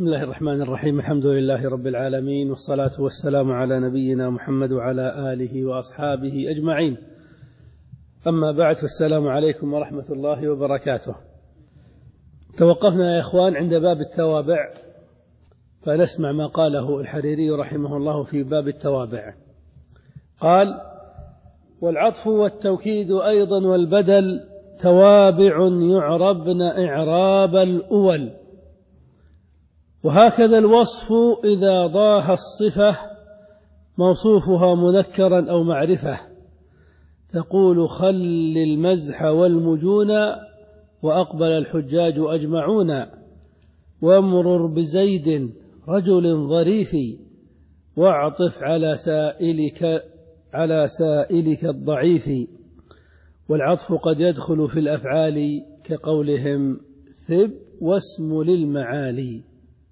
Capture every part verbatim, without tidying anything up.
بسم الله الرحمن الرحيم. الحمد لله رب العالمين، والصلاة والسلام على نبينا محمد وعلى آله وأصحابه أجمعين. أما بعد، فالسلام عليكم ورحمة الله وبركاته. توقفنا يا إخوان عند باب التوابع، فنسمع ما قاله الحريري رحمه الله في باب التوابع. قال: والعطف والتوكيد أيضا والبدل توابع يعربن إعراب الأول، وهكذا الوصف إذا ضاها الصفة موصوفها منكرا أو معرفة، تقول: خل المزح والمجون وأقبل الحجاج أجمعون، وامرر بزيد رجل ظريف، واعطف على سائلك على سائلك الضعيف. والعطف قد يدخل في الأفعال كقولهم ثب واسم للمعالي.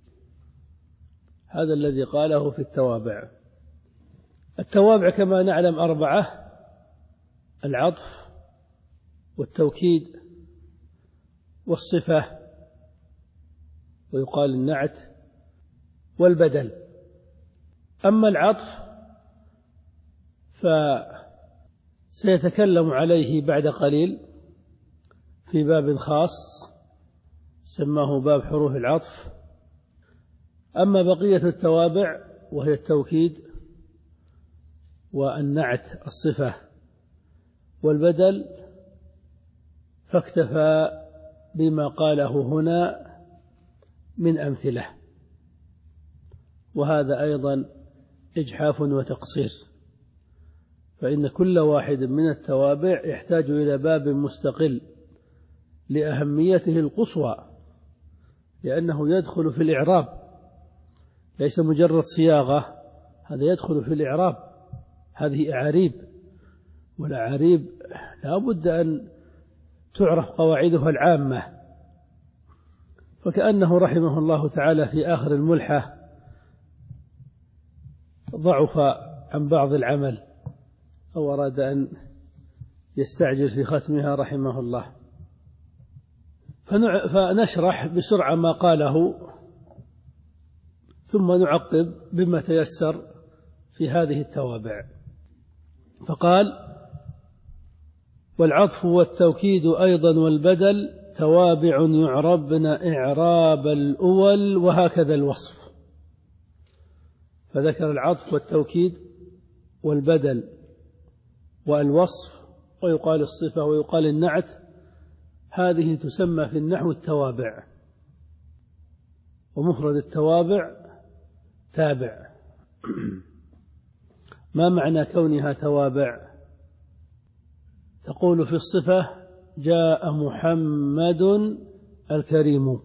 هذا الذي قاله في التوابع. التوابع كما نعلم أربعة: العطف والتوكيد والصفة، ويقال النعت، والبدل. أما العطف فسيتكلم عليه بعد قليل في باب خاص سماه باب حروف العطف. أما بقية التوابع وهي التوكيد والنعت الصفة والبدل فاكتفى بما قاله هنا من أمثلة، وهذا أيضا إجحاف وتقصير، فإن كل واحد من التوابع يحتاج إلى باب مستقل لأهميته القصوى، لأنه يدخل في الإعراب، ليس مجرد صياغة، هذا يدخل في الإعراب. هذه أعاريب، والأعاريب لا بد أن تعرف قواعدها العامة. فكأنه رحمه الله تعالى في آخر الملحة ضعف عن بعض العمل أو أراد أن يستعجل في ختمها رحمه الله، فنشرح بسرعة ما قاله ثم نعقب بما تيسر في هذه التوابع. فقال: والعطف والتوكيد أيضا والبدل توابع يعربن إعراب الأول، وهكذا الوصف. فذكر العطف والتوكيد والبدل والوصف، ويقال الصفة ويقال النعت. هذه تسمى في النحو التوابع، ومفرد التوابع تابع. ما معنى كونها توابع؟ تقول في الصفة: جاء محمد الكريم،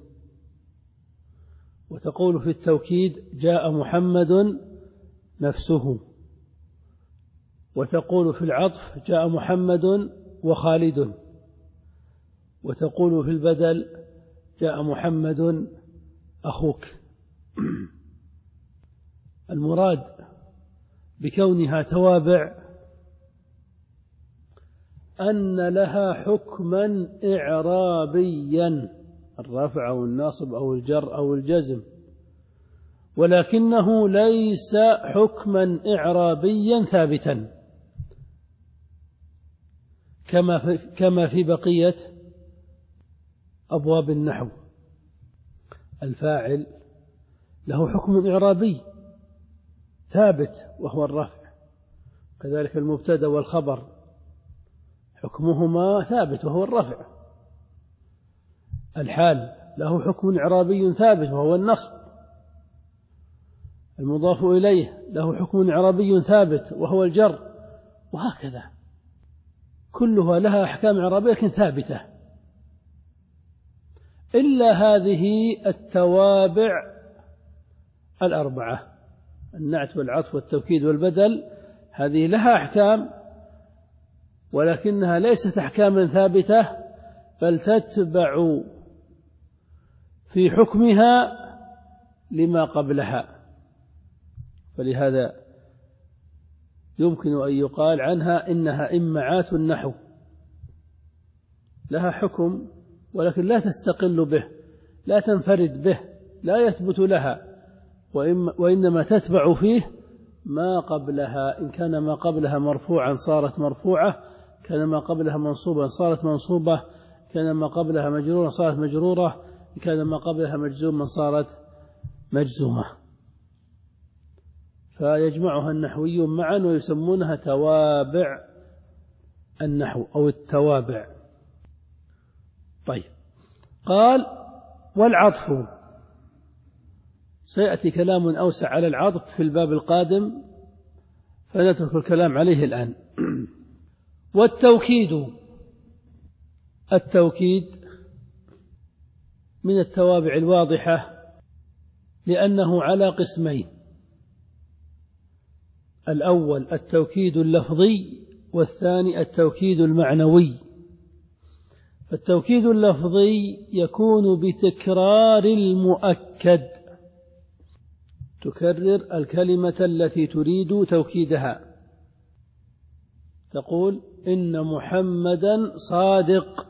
وتقول في التوكيد: جاء محمد نفسه، وتقول في العطف: جاء محمد وخالد، وتقول في البدل: جاء محمد أخوك. المراد بكونها توابع أن لها حكما إعرابيا، الرفع أو الناصب أو الجر أو الجزم، ولكنه ليس حكما إعرابيا ثابتا كما في كما في بقية أبواب النحو. الفاعل له حكم إعرابي ثابت وهو الرفع، كذلك المبتدأ والخبر حكمهما ثابت وهو الرفع. الحال له حكم إعرابي ثابت وهو النصب. المضاف إليه له حكم إعرابي ثابت وهو الجر، وهكذا كلها لها أحكام إعرابية لكن ثابتة، إلا هذه التوابع الأربعة: النعت والعطف والتوكيد والبدل. هذه لها أحكام، ولكنها ليست أحكاما ثابتة، بل تتبع في حكمها لما قبلها. فلهذا يمكن أن يقال عنها إنها إمعات النحو، لها حكم ولكن لا تستقل به، لا تنفرد به، لا يثبت لها، وإنما تتبع فيه ما قبلها. إن كان ما قبلها مرفوعا صارت مرفوعة، كان ما قبلها منصوبا صارت منصوبة، كان ما قبلها مجرورا صارت مجرورة، كان ما قبلها مجزوما صارت مجزومة. فيجمعها النحويون معا ويسمونها توابع النحو أو التوابع. طيب، قال والعطف، سيأتي كلام أوسع على العطف في الباب القادم فنترك الكلام عليه الآن. والتوكيد، التوكيد من التوابع الواضحة لأنه على قسمين: الأول التوكيد اللفظي، والثاني التوكيد المعنوي. فالتوكيد اللفظي يكون بتكرار المؤكد، تكرر الكلمة التي تريد توكيدها، تقول إن محمدا صادق،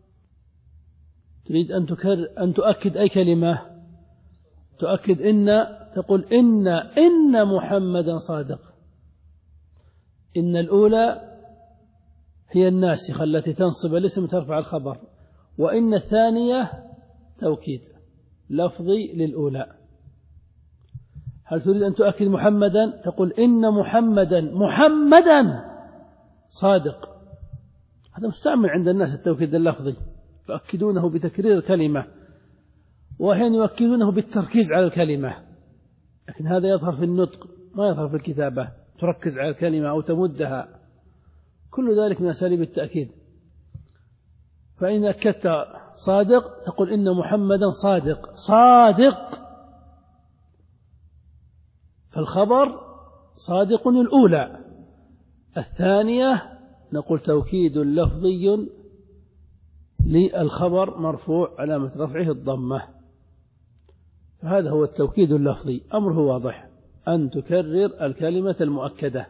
تريد أن تكرر أن تؤكد أي كلمة، تؤكد إن، تقول إن إن محمدا صادق. إن الأولى هي الناسخة التي تنصب الاسم وترفع الخبر، وإن الثانية توكيد لفظي للأولى. هل تريد أن تؤكد محمدا، تقول إن محمدا محمدا صادق. هذا مستعمل عند الناس التوكيد اللفظي، يؤكدونه بتكرير الكلمة، وأحيانا يؤكدونه بالتركيز على الكلمة، لكن هذا يظهر في النطق ما يظهر في الكتابة، تركز على الكلمة أو تمدها، كل ذلك من أساليب التأكيد. فإن أكدت صادق تقول إن محمدا صادق صادق، فالخبر صادق الأولى. الثانية نقول توكيد لفظي للخبر مرفوع علامة رفعه الضمة. فهذا هو التوكيد اللفظي، أمره واضح، أن تكرر الكلمة المؤكدة.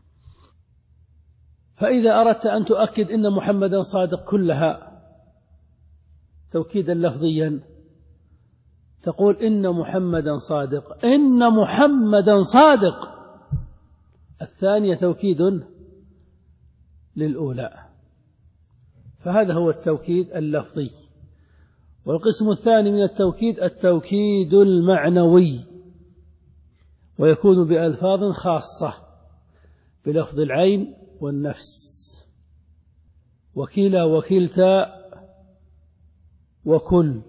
فإذا أردت أن تؤكد إن محمدا صادق كلها توكيدا لفظيا تقول إن محمدا صادق إن محمدا صادق. الثانية توكيد للأولى، فهذا هو التوكيد اللفظي. والقسم الثاني من التوكيد التوكيد المعنوي، ويكون بألفاظ خاصة بلفظ العين والنفس، وكلا وكلتا وكل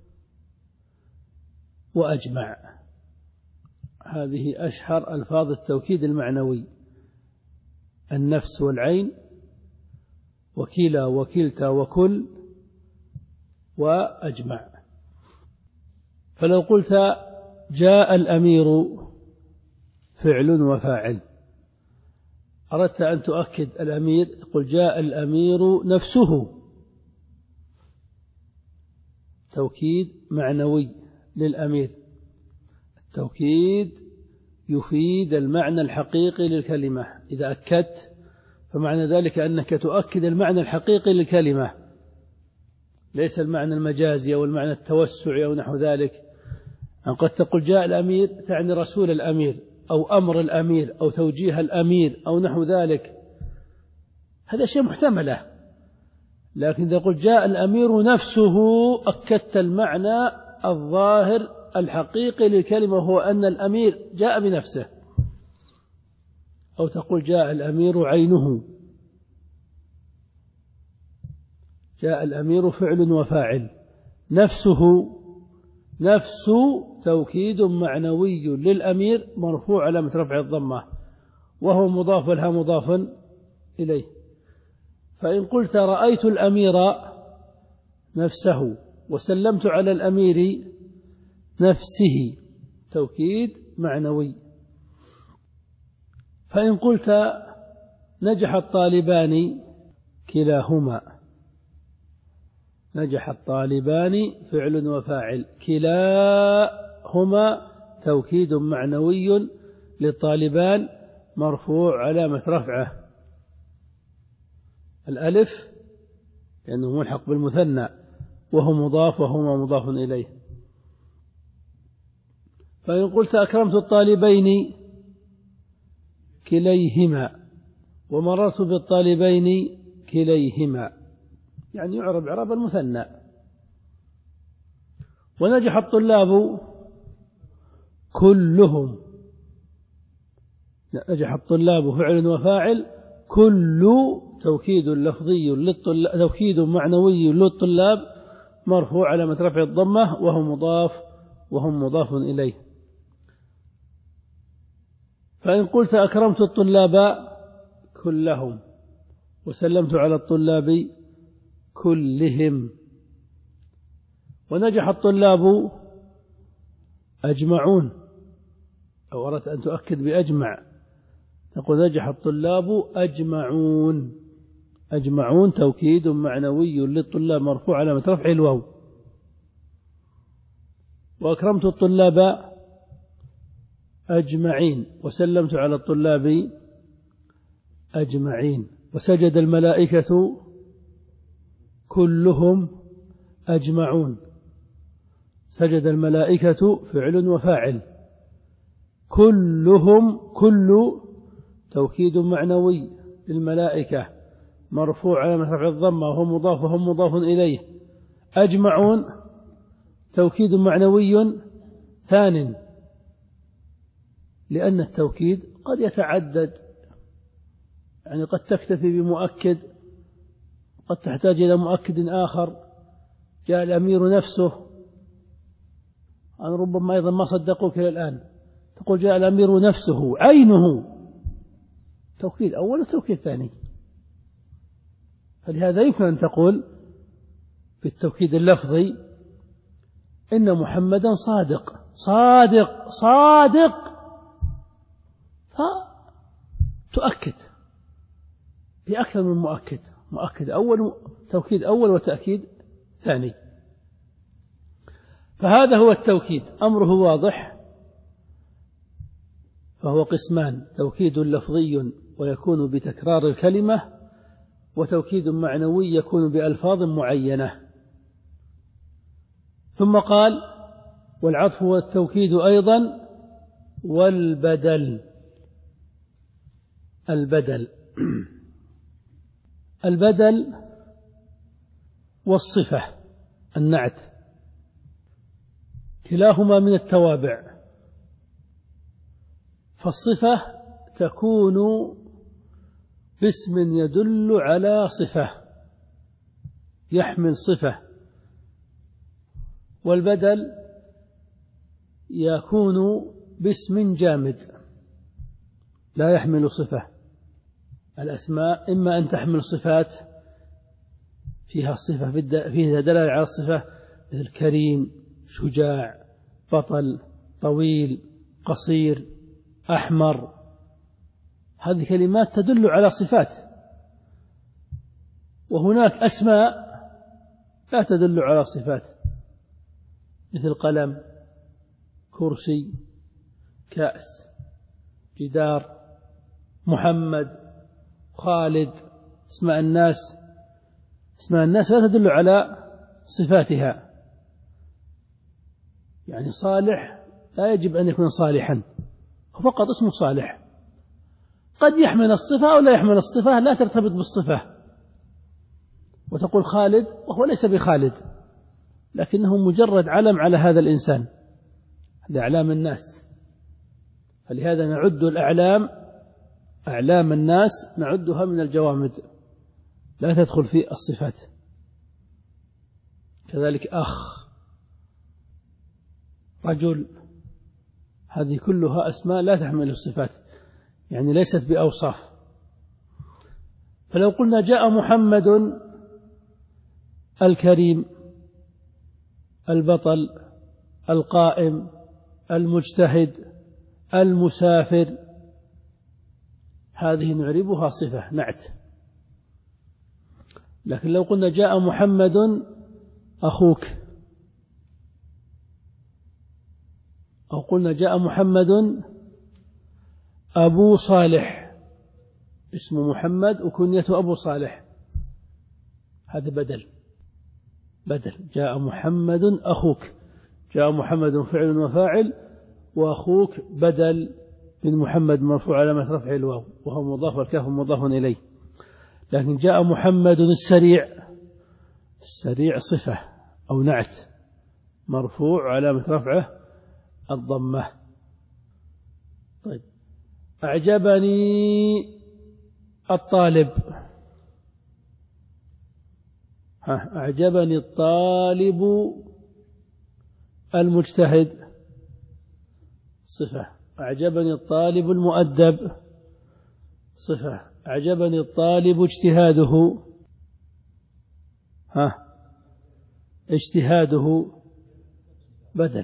وأجمع. هذه أشهر ألفاظ التوكيد المعنوي: النفس والعين، وكلا وكلتا وكل وأجمع. فلو قلت جاء الأمير فعل وفاعل، أردت أن تؤكد الأمير تقول جاء الأمير نفسه، توكيد معنوي للأمير. التوكيد يفيد المعنى الحقيقي للكلمة، إذا أكدت فمعنى ذلك أنك تؤكد المعنى الحقيقي للكلمة، ليس المعنى المجازي أو المعنى التوسعي أو نحو ذلك. أن قد تقول جاء الأمير تعني رسول الأمير أو أمر الأمير أو توجيه الأمير أو نحو ذلك، هذا شيء محتملة. لكن إذا قلت جاء الأمير نفسه أكدت المعنى الظاهر الحقيقي للكلمة، هو أن الأمير جاء بنفسه. أو تقول جاء الأمير عينه، جاء الأمير فعل وفاعل. نفسه، نفس توكيد معنوي للأمير مرفوع علامة رفع الضمة، وهو مضاف لها مضاف إليه. فإن قلت رأيت الأمير نفسه وسلمت على الأمير نفسه، توكيد معنوي. فإن قلت نجح الطالبان كلاهما، نجح الطالبان فعل وفاعل، كلاهما توكيد معنوي للطالبان مرفوع علامة رفعه الألف لأنه ملحق بالمثنى، وهو مضاف وهما مضاف إليه. فإن قلت أكرمت الطالبين كليهما ومررت بالطالبين كليهما، يعني يعرب إعراب المثنى. ونجح الطلاب كلهم، نجح الطلاب فعل وفاعل، كل توكيد لفظي للطلاب، توكيد معنوي للطلاب مرفوع على رفع الضمة وهو مضاف وهم مضاف إليه. فإن قلت أكرمت الطلاب كلهم وسلمت على الطلاب كلهم. ونجح الطلاب أجمعون، أو أردت أن تؤكد بأجمع تقول نجح الطلاب أجمعون، أجمعون توكيد معنوي للطلاب مرفوع على رفع الواو. وأكرمت الطلاب أجمعين وسلمت على الطلاب أجمعين. وسجد الملائكة كلهم أجمعون، سجد الملائكة فعل وفاعل، كلهم كل توكيد معنوي للملائكة مرفوع على رفع الضمة وهو مضاف وهم مضاف إليه. أجمعون توكيد معنوي ثان، لأن التوكيد قد يتعدد، يعني قد تكتفي بمؤكد، قد تحتاج إلى مؤكد آخر. جاء الأمير نفسه، أنا ربما أيضا ما صدقوك إلى الآن، تقول جاء الأمير نفسه عينه، توكيد أول وتوكيد ثاني. فلهذا يمكن أن تقول في التوكيد اللفظي إن محمدا صادق صادق صادق، فتؤكد بأكثر من مؤكد، مؤكد أول توكيد أول وتأكيد ثاني. فهذا هو التوكيد، أمره واضح. فهو قسمان: توكيد لفظي ويكون بتكرار الكلمة، وتوكيد معنوي يكون بألفاظ معينة. ثم قال: والعطف والتوكيد أيضا والبدل. البدل البدل والصفة النعت، كلاهما من التوابع. فالصفة تكون باسم يدل على صفة، يحمل صفة، والبدل يكون باسم جامد لا يحمل صفة. الأسماء إما أن تحمل صفات فيها الصفة فيها دلالة على الصفة، مثل كريم، شجاع، بطل، طويل، قصير، أحمر، هذه كلمات تدل على صفات. وهناك أسماء لا تدل على صفات، مثل قلم، كرسي، كأس، جدار، محمد، خالد. اسماء الناس اسماء الناس لا تدل على صفاتها. يعني صالح لا يجب أن يكون صالحا، هو فقط اسمه صالح، قد يحمل الصفة أو لا يحمل الصفة، لا ترتبط بالصفة. وتقول خالد وهو ليس بخالد، لكنه مجرد علم على هذا الإنسان، هذا أعلام الناس. فلهذا نعد الأعلام أعلام الناس نعدها من الجوامد، لا تدخل في الصفات. كذلك أخ، رجل، هذه كلها أسماء لا تحمل الصفات، يعني ليست بأوصاف. فلو قلنا جاء محمد الكريم، البطل، القائم، المجتهد، المسافر، هذه نعربها صفة نعت. لكن لو قلنا جاء محمد أخوك، أو قلنا جاء محمد أبو صالح، اسم محمد وكنيته أبو صالح، هذا بدل بدل جاء محمد أخوك، جاء محمد فعل وفاعل، وأخوك بدل من محمد مرفوع علامة رفعه الواو وهو مضاف والكاف مضاف إليه. لكن جاء محمد السريع، السريع صفة أو نعت مرفوع علامة رفعه الضمة. طيب أعجبني الطالب، ها أعجبني الطالب المجتهد صفة. أعجبني الطالب المؤدب صفة. أعجبني الطالب اجتهاده، ها اجتهاده بدل.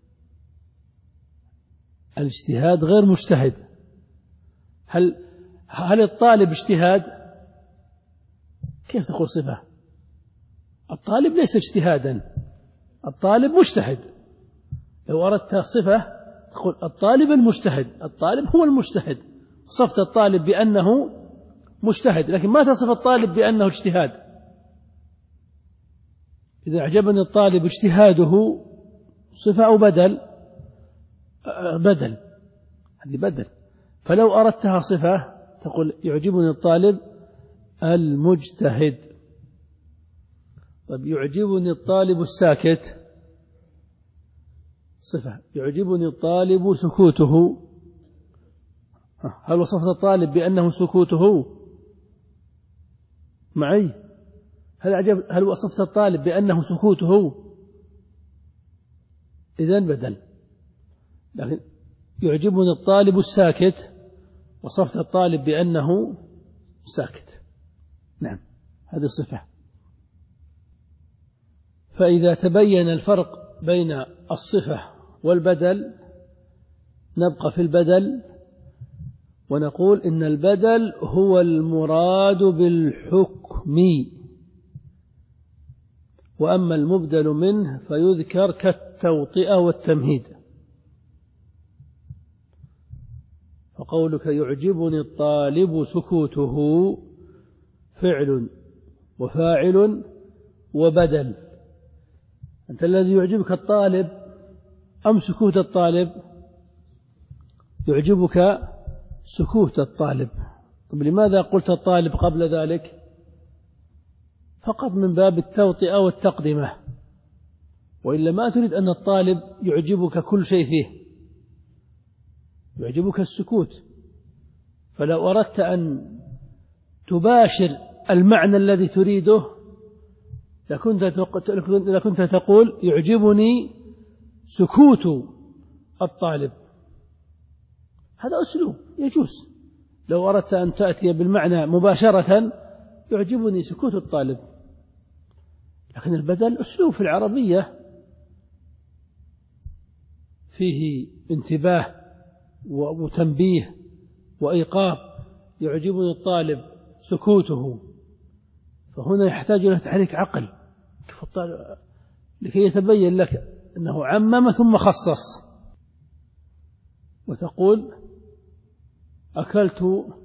الاجتهاد غير مجتهد. هل هل الطالب اجتهاد؟ كيف تقول صفة؟ الطالب ليس اجتهادا، الطالب مجتهد. لو أردت صفة تقول الطالب المجتهد، الطالب هو المجتهد، صفت الطالب بأنه مجتهد، لكن ما تصف الطالب بأنه اجتهاد. إذا أعجبني الطالب اجتهاده صفة أو بدل؟ بدل، هذه بدل. فلو أردتها صفة تقول يعجبني الطالب المجتهد. طيب يعجبني الطالب الساكت صفة. يعجبني الطالب سكوته. هل وصفت الطالب بأنه سكوته معي؟ هل أعجب هل وصفت الطالب بأنه سكوته؟ إذن بدل. لكن يعجبني الطالب الساكت، وصفت الطالب بأنه ساكت. نعم هذه صفة. فإذا تبين الفرق بين الصفة والبدل نبقى في البدل ونقول إن البدل هو المراد بالحكم، وأما المبدل منه فيذكر كالتوطئة والتمهيد. فقولك يعجبني الطالب سكوته فعل وفاعل وبدل. أنت الذي يعجبك الطالب أم سكوت الطالب؟ يعجبك سكوت الطالب. طب لماذا قلت الطالب قبل ذلك؟ فقط من باب التوطئة والتقدمة، وإلا ما تريد أن الطالب يعجبك كل شيء فيه، يعجبك السكوت. فلو أردت أن تباشر المعنى الذي تريده لكنت تقول يعجبني سكوت الطالب. هذا أسلوب يجوز. لو أردت أن تأتي بالمعنى مباشرة يعجبني سكوت الطالب، لكن البدل أسلوب في العربية فيه انتباه وتنبيه وإيقاف. يعجبني الطالب سكوته، فهنا يحتاج إلى تحريك عقل لكي يتبين لك أنه عمم ثم خصص. وتقول أكلت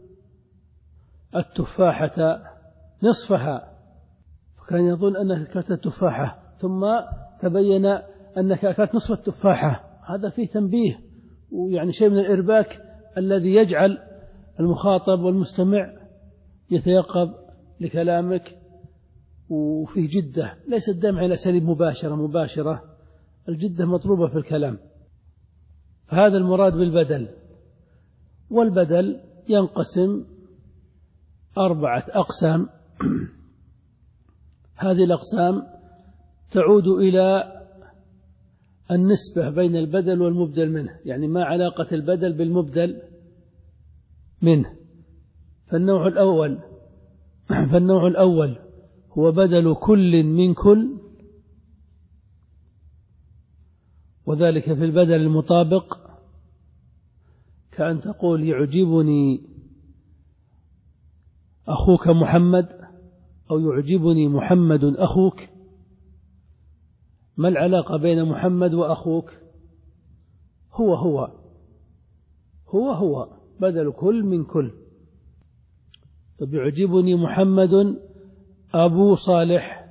التفاحة نصفها، فكان يظن أنك أكلت التفاحة ثم تبين أنك أكلت نصف التفاحة. هذا فيه تنبيه ويعني شيء من الإرباك الذي يجعل المخاطب والمستمع يتيقظ لكلامك، وفيه جدة ليست دائما على سبيل مباشرة مباشرة، الجدة مطلوبة في الكلام. فهذا المراد بالبدل. والبدل ينقسم أربعة أقسام. هذه الأقسام تعود إلى النسبة بين البدل والمبدل منه، يعني ما علاقة البدل بالمبدل منه. فالنوع الأول فالنوع الأول هو بدل كل من كل، وذلك في البدل المطابق، كأن تقول يعجبني أخوك محمد أو يعجبني محمد أخوك. ما العلاقة بين محمد وأخوك؟ هو هو هو هو بدل كل من كل. طب يعجبني محمد أبو صالح،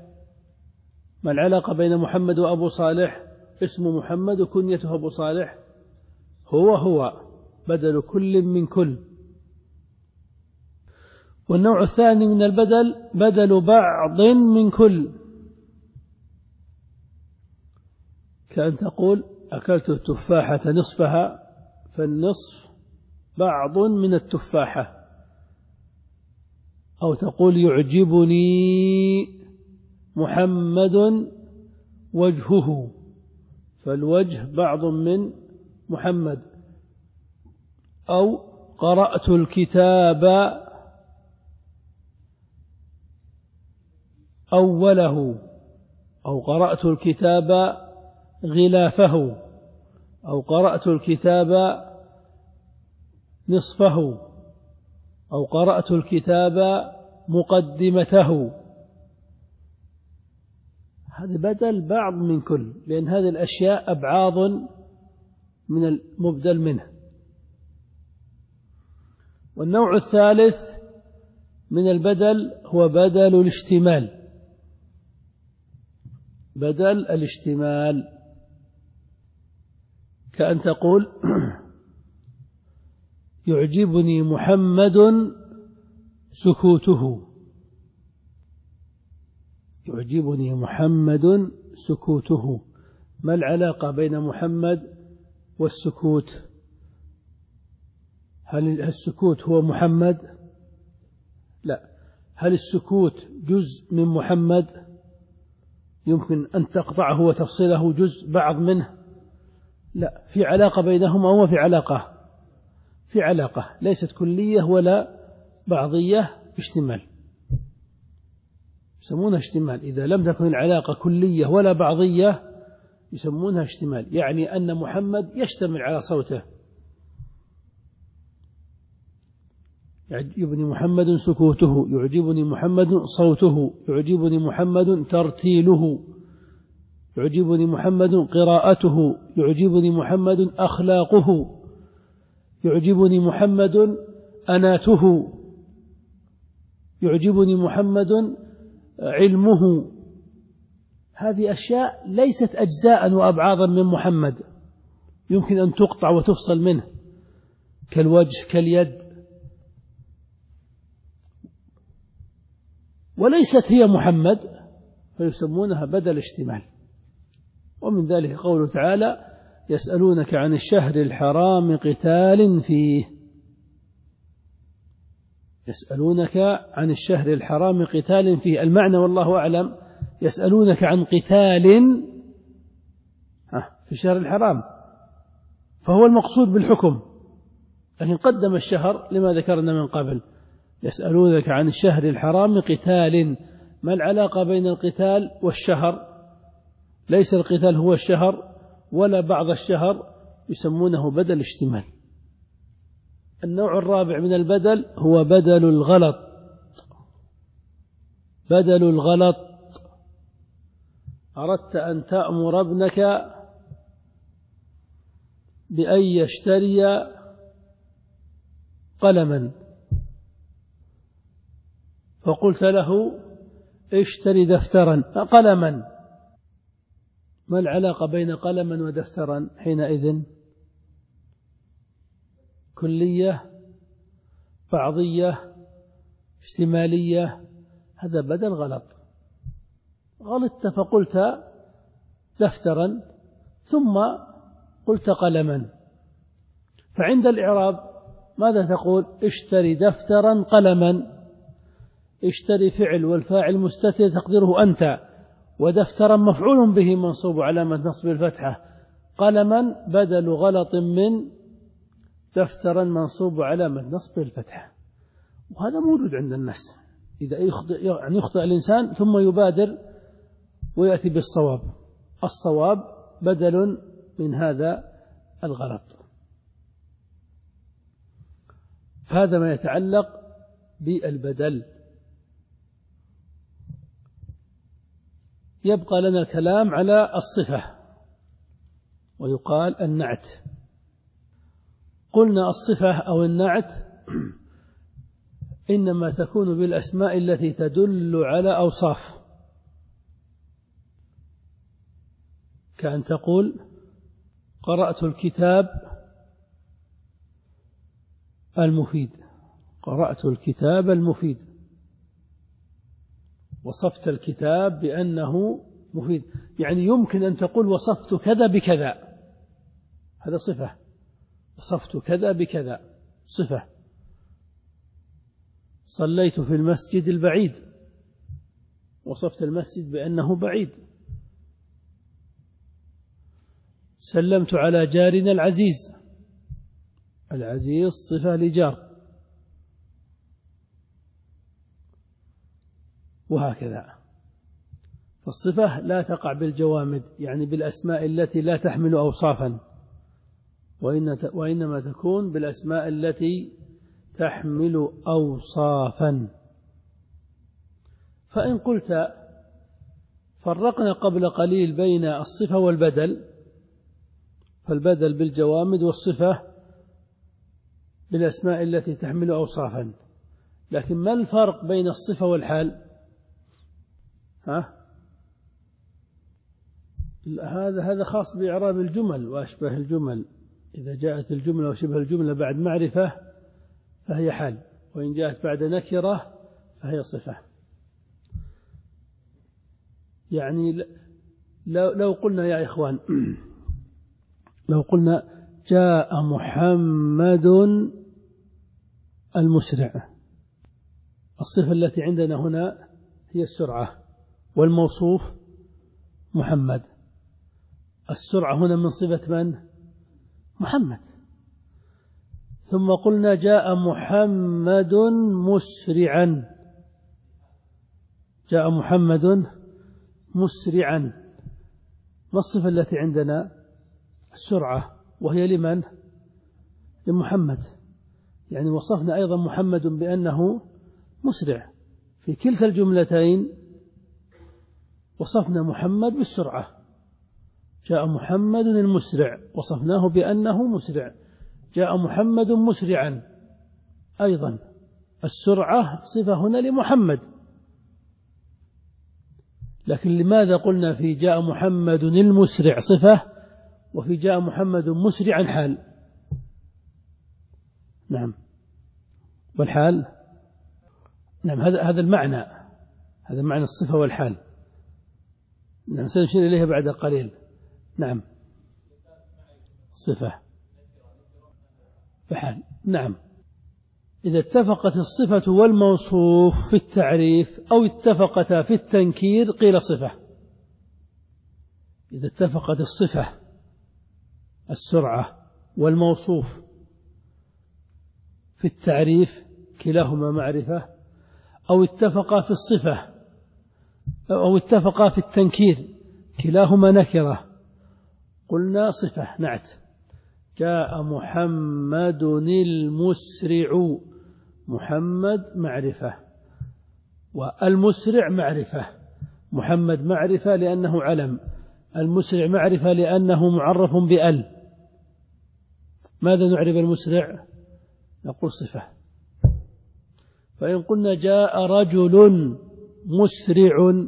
ما العلاقة بين محمد وأبو صالح؟ اسم محمد وكنيته أبو صالح، هو هو بدل كل من كل. والنوع الثاني من البدل بدل بعض من كل، كأن تقول أكلت التفاحة نصفها، فالنصف بعض من التفاحة. أو تقول يعجبني محمد وجهه، فالوجه بعض من محمد. أو قرأت الكتاب أوله، أو قرأت الكتاب غلافه، أو قرأت الكتاب نصفه، أو قرأت الكتاب مقدمته. هذا بدل بعض من كل، لأن هذه الأشياء أبعاض من المبدل منه. والنوع الثالث من البدل هو بدل الاشتمال، بدل الاشتمال، كأن تقول يعجبني محمد سكوته، يعجبني محمد سكوته. ما العلاقة بين محمد والسكوت؟ هل السكوت هو محمد؟ لا. هل السكوت جزء من محمد يمكن أن تقطعه وتفصله جزء بعض منه؟ لا، في علاقة بينهما، وما في علاقة، في علاقة ليست كلية ولا بعضية، اشتمال، يسمونها اشتمال. إذا لم تكن العلاقة كلية ولا بعضية يسمونها اشتمال، يعني أن محمد يشتمل على صوته. يعجبني محمد سكوته، يعجبني محمد صوته، يعجبني محمد ترتيله، يعجبني محمد قراءته، يعجبني محمد أخلاقه، يعجبني محمد أناته، يعجبني محمد علمه. هذه أشياء ليست أجزاء وأبعاضا من محمد، يمكن أن تقطع وتفصل منه، كالوجه كاليد، وليست هي محمد، فيسمونها بدل اشتمال. ومن ذلك قوله تعالى يسألونك عن الشهر الحرام قتال فيه، يسألونك عن الشهر الحرام قتال فيه، المعنى والله أعلم يسألونك عن قتال في الشهر الحرام، فهو المقصود بالحكم، لكن قدم الشهر لما ذكرنا من قبل. يسألونك عن الشهر الحرام قتال، ما العلاقة بين القتال والشهر؟ ليس القتال هو الشهر ولا بعض الشهر، يسمونه بدل اشتمال. النوع الرابع من البدل هو بدل الغلط، بدل الغلط. أردت أن تأمر ابنك بأن يشتري قلما، فقلت له اشتري دفترا قلما. ما العلاقة بين قلما ودفترا حينئذ؟ كلية، بعضية، اشتمالية؟ هذا بدل غلط. غلطت فقلت دفترا ثم قلت قلما، فعند الإعراب ماذا تقول؟ اشتري دفترا قلما. اشتري فعل والفاعل مستتر تقديره أنت، ودفترا مفعول به منصوب علامة نصب الفتحة، قلما بدل غلط من دفترا منصوب علامة نصب الفتحة. وهذا موجود عند الناس، إذا يخطئ يعني يخطئ الإنسان ثم يبادر ويأتي بالصواب، الصواب بدل من هذا الغلط. فهذا ما يتعلق بالبدل. يبقى لنا الكلام على الصفة، ويقال النعت. قلنا الصفة أو النعت إنما تكون بالأسماء التي تدل على أوصاف، كأن تقول قرأت الكتاب المفيد، قرأت الكتاب المفيد، وصفت الكتاب بأنه مفيد، يعني يمكن أن تقول وصفت كذا بكذا، هذا صفة. وصفت كذا بكذا صفة. صليت في المسجد البعيد، وصفت المسجد بأنه بعيد. سلمت على جارنا العزيز، العزيز صفة لجار، وهكذا. فالصفة لا تقع بالجوامد، يعني بالأسماء التي لا تحمل أوصافا، وإنما تكون بالأسماء التي تحمل أوصافا. فإن قلت فرقنا قبل قليل بين الصفة والبدل، فالبدل بالجوامد والصفة بالأسماء التي تحمل أوصافا، لكن ما الفرق بين الصفة والحال؟ ها؟ هذا هذا خاص بإعراب الجمل وأشبه الجمل. إذا جاءت الجملة وشبه الجملة بعد معرفة فهي حال، وإن جاءت بعد نكرة فهي صفة. يعني لو لو قلنا يا إخوان، لو قلنا جاء محمد المسرع، الصفة التي عندنا هنا هي السرعة، والموصوف محمد. السرعة هنا من صفة من؟ محمد. ثم قلنا جاء محمد مسرعا، جاء محمد مسرعا، ما الصفة التي عندنا؟ السرعة، وهي لمن؟ لمحمد. يعني وصفنا أيضا محمد بأنه مسرع، في كلتا الجملتين وصفنا محمد بالسرعة. جاء محمد المسرع وصفناه بأنه مسرع، جاء محمد مسرعا أيضا، السرعة صفة هنا لمحمد. لكن لماذا قلنا في جاء محمد المسرع صفة، وفي جاء محمد مسرعا حال؟ نعم، والحال نعم، هذا هذا المعنى، هذا معنى الصفة والحال. نعم، سنشير إليها بعد قليل. نعم، صفة فحال. نعم، إذا اتفقت الصفة والموصوف في التعريف أو اتفقتا في التنكير قيل صفة. إذا اتفقت الصفة السرعة والموصوف في التعريف كلاهما معرفة، أو اتفقا في الصفة أو اتفقا في التنكير كلاهما نكرة، قلنا صفة نعت. جاء محمد المسرع، محمد معرفة والمسرع معرفة. محمد معرفة لأنه علم، المسرع معرفة لأنه معرف بأل. ماذا نعرف المسرع؟ نقول صفة. فإن قلنا جاء رجل مسرع،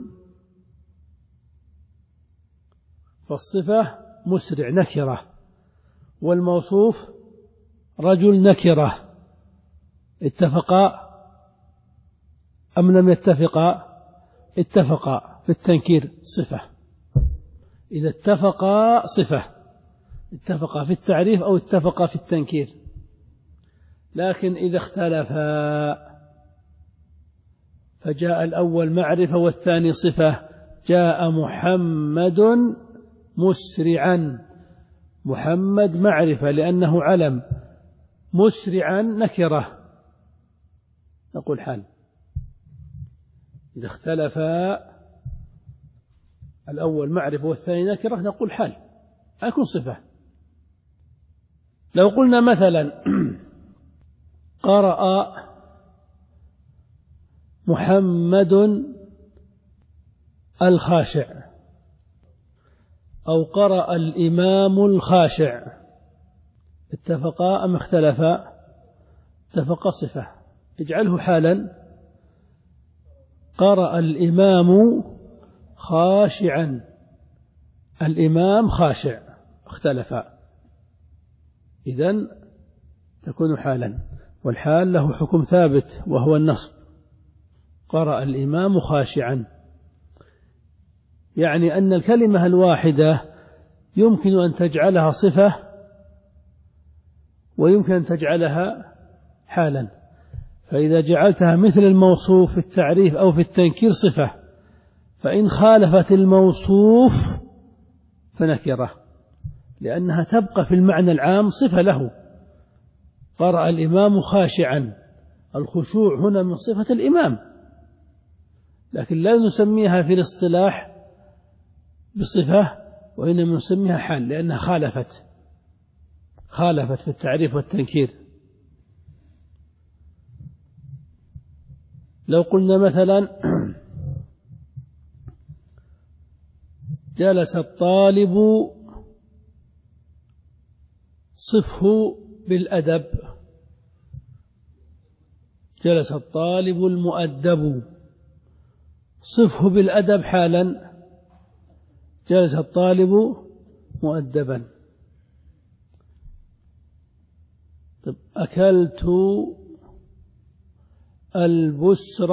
فالصفة مسرع نكرة، والموصوف رجل نكرة. اتفقا أم لم يتفقا؟ اتفقا في التنكير صفة. إذا اتفقا صفة، اتفقا في التعريف أو اتفقا في التنكير. لكن إذا اختلفا فجاء الأول معرفة والثاني صفة، جاء محمد مسرعا، محمد معرفة لأنه علم، مسرعا نكرة، نقول حال. إذا اختلفا الأول معرفة والثاني نكرة نقول حال، أكون صفة. لو قلنا مثلا قرأ محمد الخاشع، أو قرأ الإمام الخاشع، اتفقا أم اختلفا؟ اتفقا صفة، اجعله حالا. قرأ الإمام خاشعا، الإمام خاشع، اختلفا، إذن تكون حالا. والحال له حكم ثابت وهو النصب. قرأ الإمام خاشعا، يعني أن الكلمة الواحدة يمكن أن تجعلها صفة ويمكن أن تجعلها حالا، فإذا جعلتها مثل الموصوف في التعريف أو في التنكير صفة، فإن خالفت الموصوف فنكرة، لأنها تبقى في المعنى العام صفة له. قرأ الإمام خاشعا، الخشوع هنا من صفة الإمام، لكن لا نسميها في الاصطلاح بصفة، وإنما نسميها حال، لأنها خالفت خالفت في التعريف والتنكير. لو قلنا مثلا جلس الطالب صفه بالأدب، جلس الطالب المؤدب، صفه بالأدب حالا، جلس الطالب مؤدبا. طيب أكلت البسر،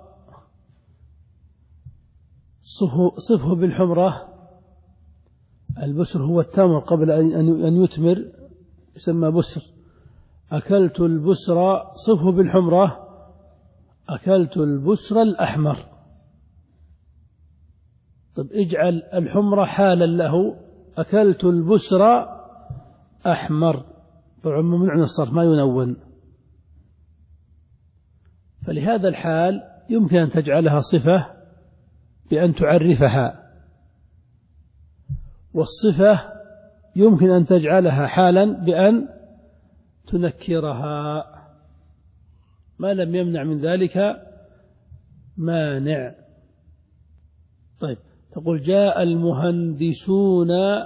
صفه, صفه بالحمرة، البسر هو التمر قبل أن يتمر يسمى بسر. أكلت البسر صفه بالحمرة، أكلت البسر الأحمر. طيب اجعل الحمرة حالا له، أكلت البسر أحمر، طبعا ممنوع من الصرف ما ينون. فلهذا الحال يمكن أن تجعلها صفة بأن تعرفها، والصفة يمكن أن تجعلها حالا بأن تنكرها، ما لم يمنع من ذلك مانع. طيب تقول جاء المهندسون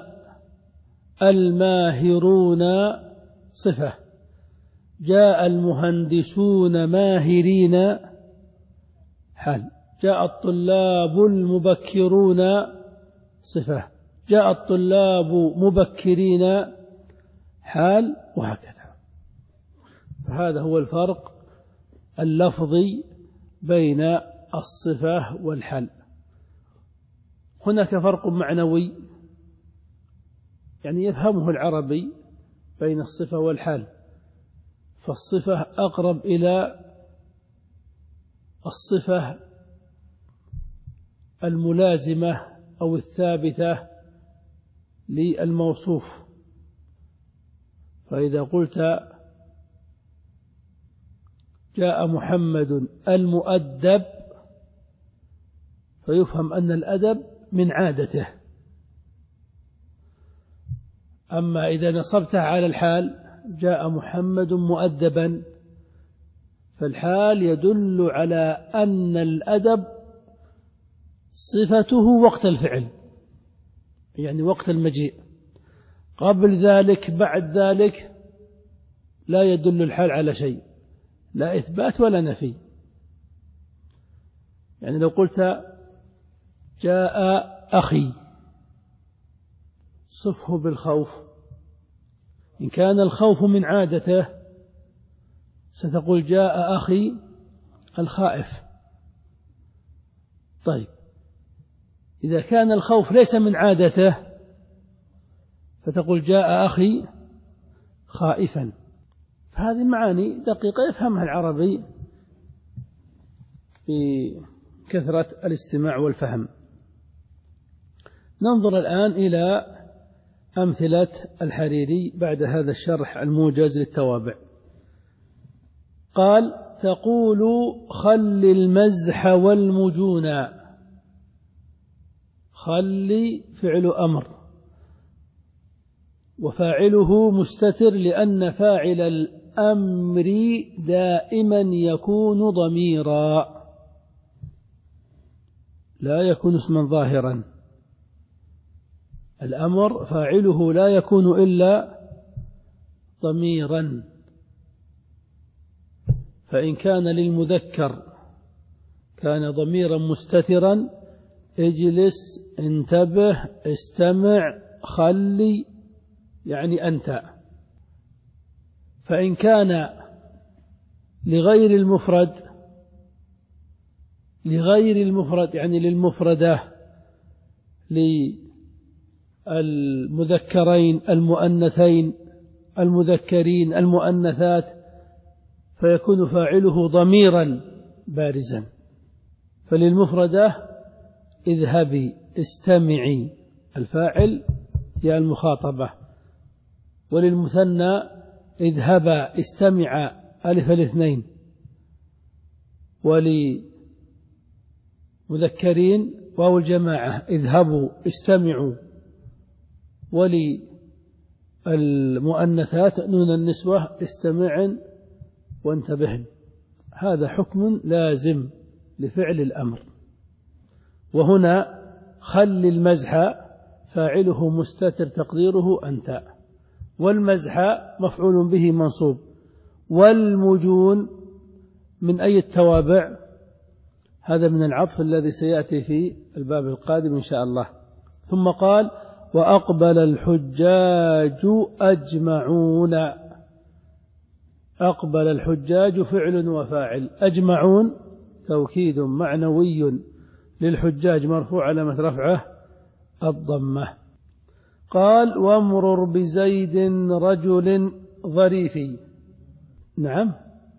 الماهرون، صفة. جاء المهندسون ماهرين حال. جاء الطلاب المبكرون صفة. جاء الطلاب مبكرين حال، وهكذا. فهذا هو الفرق اللفظي بين الصفة والحال. هناك فرق معنوي يعني يفهمه العربي بين الصفة والحال، فالصفة أقرب إلى الصفة الملازمة أو الثابتة للموصوف. فإذا قلت جاء محمد المؤدب فيفهم أن الأدب من عادته. أما إذا نصبتها على الحال جاء محمد مؤدبا، فالحال يدل على أن الأدب صفته وقت الفعل، يعني وقت المجيء. قبل ذلك بعد ذلك لا يدل الحال على شيء، لا إثبات ولا نفي. يعني لو قلت جاء أخي صفه بالخوف، إن كان الخوف من عادته ستقول جاء أخي الخائف. طيب إذا كان الخوف ليس من عادته فتقول جاء أخي خائفا. فهذه معاني دقيقة يفهمها العربي بكثرة الاستماع والفهم. ننظر الآن إلى أمثلة الحريري بعد هذا الشرح الموجز للتوابع. قال تقول خل المزح والمجونا. خل فعل أمر وفاعله مستتر لأن فاعل الأمر دائما يكون ضميرا لا يكون اسما ظاهرا. الأمر فاعله لا يكون إلا ضميرا، فإن كان للمذكر كان ضميرا مستترا: اجلس، انتبه، استمع، خلي، يعني أنت. فإن كان لغير المفرد، لغير المفرد يعني للمفردة، للمذكرين المؤنثين المذكرين المؤنثات، فيكون فاعله ضميرا بارزا. فللمفردة اذهبي استمعي الفاعل يا المخاطبة، وللمثنى اذهبا استمع ألف الاثنين، ولمذكرين واو الجماعة اذهبوا استمعوا، وللمؤنثات نون النسوة استمعن وانتبهن. هذا حكم لازم لفعل الأمر. وهنا خل المزح فاعله مستتر تقديره أنت، والمزح مفعول به منصوب، والمجون من أي التوابع؟ هذا من العطف الذي سيأتي في الباب القادم إن شاء الله. ثم قال وأقبل الحجاج أجمعون. أقبل الحجاج فعل وفاعل، أجمعون توكيد معنوي للحجاج مرفوع علامة رفعه الضمة. قال وامرر بزيد رجل ظريفي. نعم،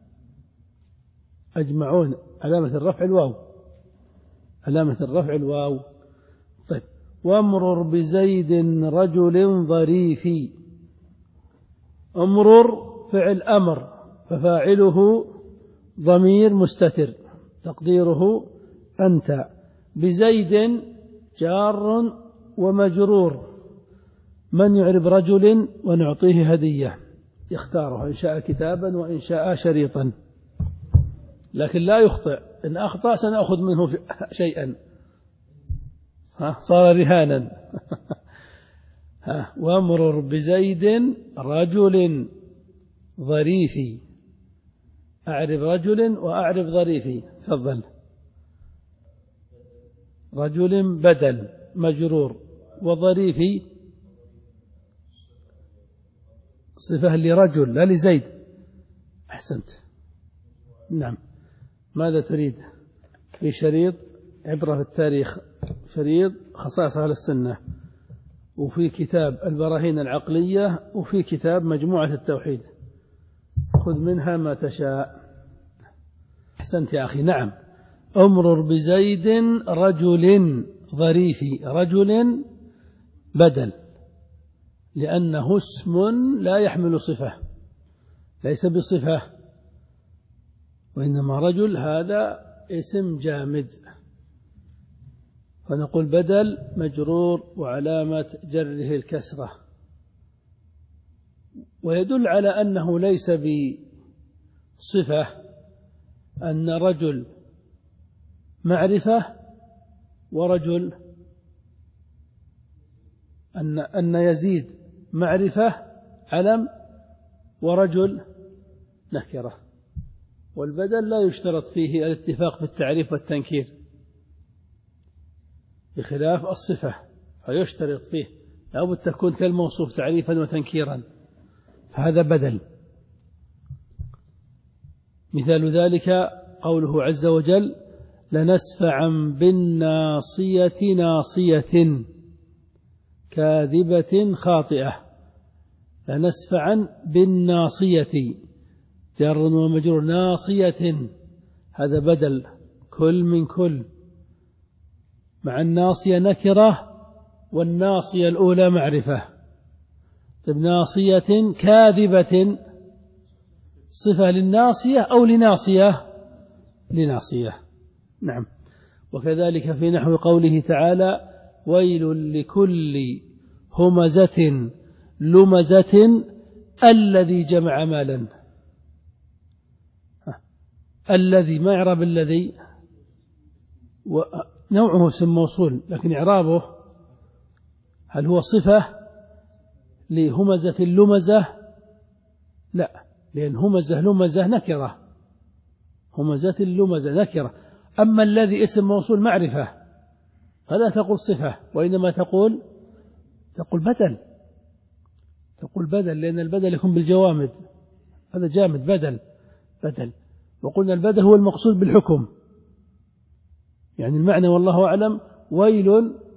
أجمعون علامة الرفع الواو، علامة الرفع الواو. طيب وامرر بزيد رجل ظريفي. امرر فعل أمر ففاعله ضمير مستتر تقديره أنت، بزيد جار ومجرور. من يعرب رجل ونعطيه هدية يختاره إن شاء كتابا وإن شاء شريطا، لكن لا يخطئ، إن أخطأ سنأخذ منه شيئا صار رهانا. وامرر بزيد رجل ظريفي. أعرف رجل وأعرف ظريفي. تفضل. رجل بدل مجرور، وظريفي صفة لرجل لا لزيد. أحسنت. نعم. ماذا تريد؟ في شريط عبرة في التاريخ، شريط خصائص أهل السنة، وفي كتاب البراهين العقلية، وفي كتاب مجموعة التوحيد، خذ منها ما تشاء. أحسنت يا أخي. نعم. أمرر بزيد رجل ظريفي. رجل بدل لأنه اسم لا يحمل صفة، ليس بصفة، وإنما رجل هذا اسم جامد، فنقول بدل مجرور وعلامة جره الكسرة. ويدل على أنه ليس بصفة أن رجل معرفة ورجل، أن أن يزيد معرفة علم ورجل نكرة. والبدل لا يشترط فيه الاتفاق في التعريف والتنكير بخلاف الصفة، فيشترط فيه لابد تكون كالموصوف تعريفا وتنكيرا، فهذا بدل. مثال ذلك قوله عز وجل لنسفعا بالناصية ناصية كاذبة خاطئة. لنسفعا بالناصية جار ومجرور، ناصية هذا بدل كل من كل، مع الناصية نكرة والناصية الأولى معرفة. طيب ناصية كاذبة صفة للناصية أو لناصية؟ لناصية. نعم. وكذلك في نحو قوله تعالى ويل لكل همزة لمزة الذي جمع مالا. الذي ما إعراب الذي؟ نوعه اسم موصول، لكن إعرابه هل هو صفة لهمزة اللمزة؟ لا، لأن همزة لمزة نكرة، همزة اللمزة نكرة. أما الذي اسم موصول معرفة فلا تقول صفة، وإنما تقول تقول بدل، تقول بدل، لأن البدل يكون بالجوامد، هذا جامد بدل بدل. وقلنا البدء هو المقصود بالحكم، يعني المعنى والله أعلم ويل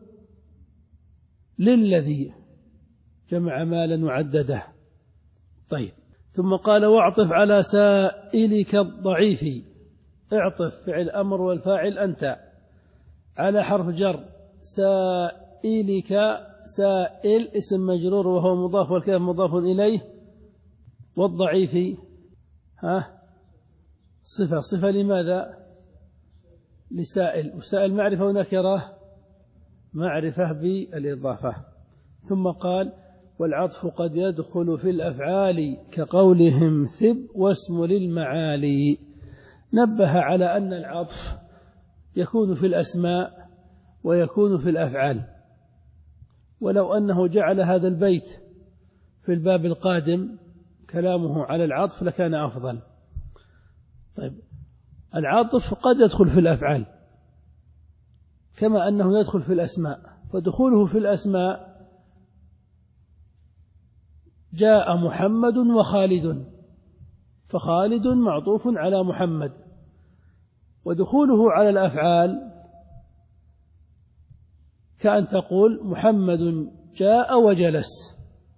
للذي جمع مالا وعدده. طيب، ثم قال واعطف على سائلك الضعيف، اعطف فعل أمر والفاعل أنت على حرف جر، سائلك سائل اسم مجرور وهو مضاف والكاف مضاف إليه، والضعيف ها صفة صفة لماذا؟ لسائل، وسائل معرفة ونكرة معرفة بالإضافة. ثم قال والعطف قد يدخل في الأفعال كقولهم ثب واسم للمعالي، نبه على أن العطف يكون في الأسماء ويكون في الأفعال، ولو أنه جعل هذا البيت في الباب القادم كلامه على العطف لكان أفضل. طيب، العطف قد يدخل في الأفعال كما أنه يدخل في الأسماء، فدخوله في الأسماء جاء محمد وخالد، فخالد معطوف على محمد، ودخوله على الأفعال كأن تقول محمد جاء وجلس،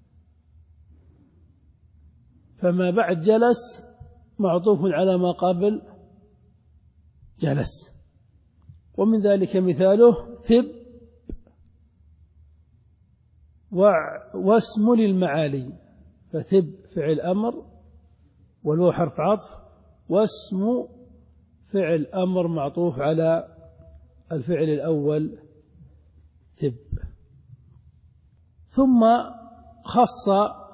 فما بعد جلس معطوف على ما قبل جلس. ومن ذلك مثاله ثب واسم للمعالي، فثب فعل أمر والواو حرف عطف، واسم فعل أمر معطوف على الفعل الأول ثب. ثم خص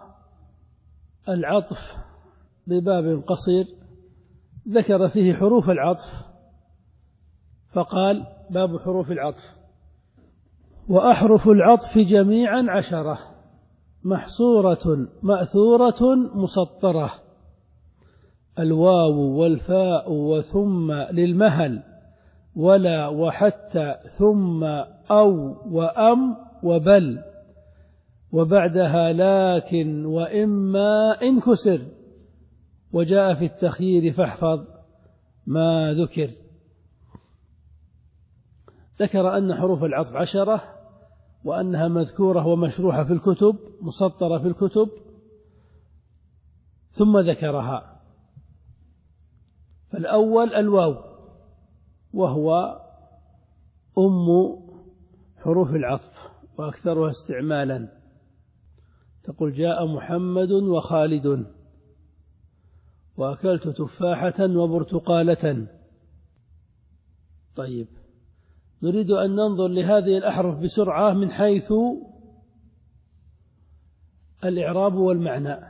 العطف بباب قصير ذكر فيه حروف العطف، فقال باب حروف العطف وأحرف العطف جميعا عشرة، محصورة مأثورة مسطرة، الواو والفاء وثم للمهل، ولا وحتى ثم أو وأم وبل، وبعدها لكن وإما إن كسر، وجاء في التخيير فاحفظ ما ذكر. ذكر أن حروف العطف عشرة، وأنها مذكورة ومشروحة في الكتب، مسطرة في الكتب، ثم ذكرها. فالأول الواو، وهو أم حروف العطف وأكثرها استعمالا، تقول جاء محمد وخالد، وأكلت تفاحة وبرتقالة. طيب، نريد أن ننظر لهذه الأحرف بسرعة من حيث الإعراب والمعنى،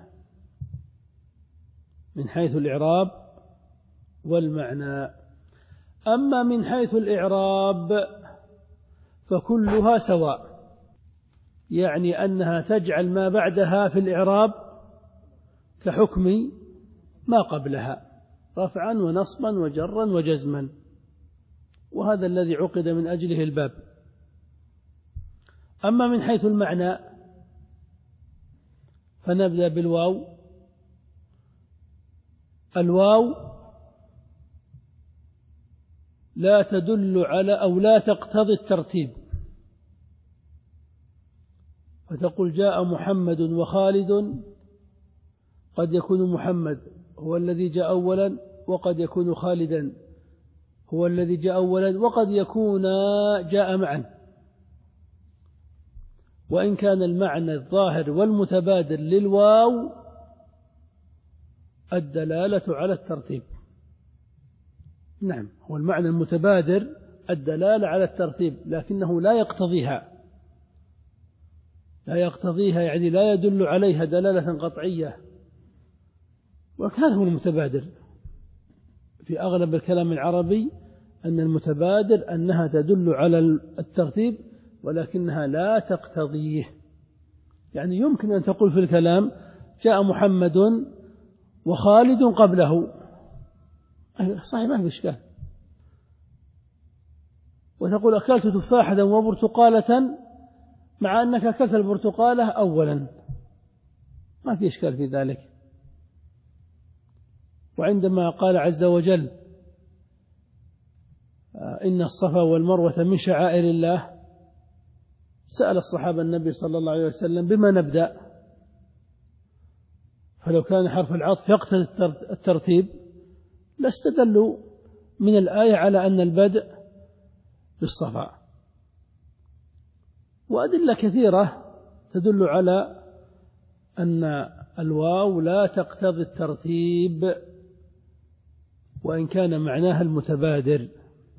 من حيث الإعراب والمعنى. أما من حيث الإعراب فكلها سواء، يعني أنها تجعل ما بعدها في الإعراب كحكم ما قبلها، رفعا ونصبا وجرا وجزما، وهذا الذي عقد من أجله الباب. أما من حيث المعنى فنبدأ بالواو. الواو لا تدل على أو لا تقتضي الترتيب، فتقول جاء محمد وخالد، قد يكون محمد هو الذي جاء أولا، وقد يكون خالدا هو الذي جاء أولا، وقد يكون جاء معا، وإن كان المعنى الظاهر والمتبادر للواو الدلالة على الترتيب. نعم، هو المعنى المتبادر الدلالة على الترتيب، لكنه لا يقتضيها، لا يقتضيها يعني لا يدل عليها دلالة قطعية، وهذا هو المتبادر في أغلب الكلام العربي، أن المتبادر أنها تدل على الترتيب ولكنها لا تقتضيه. يعني يمكن أن تقول في الكلام جاء محمد وخالد قبله، صحيح ما في إشكال، وتقول أكلت تفاحة وبرتقالة مع أنك أكلت البرتقالة أولا، ما في إشكال في ذلك. وعندما قال عز وجل إن الصفا والمروة من شعائر الله سأل الصحابة النبي صلى الله عليه وسلم بما نبدأ؟ فلو كان حرف العطف يقتضي الترتيب لاستدلوا من الآية على أن البدء بالصفا، وأدلة كثيرة تدل على أن الواو لا تقتضي الترتيب وإن كان معناها المتبادر.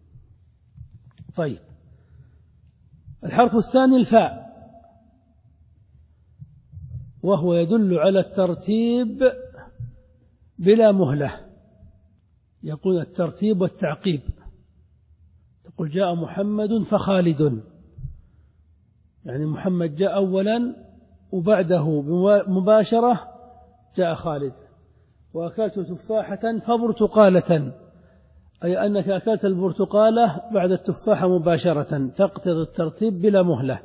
طيب، الحرف الثاني الفاء، وهو يدل على الترتيب بلا مهلة، يقول الترتيب والتعقيب. تقول جاء محمد فخالد، يعني محمد جاء أولا وبعده مباشرة جاء خالد. وأكلت تفاحة فبرتقالة، أي أنك أكلت البرتقالة بعد التفاحة مباشرة، تقتضي الترتيب بلا مهلة.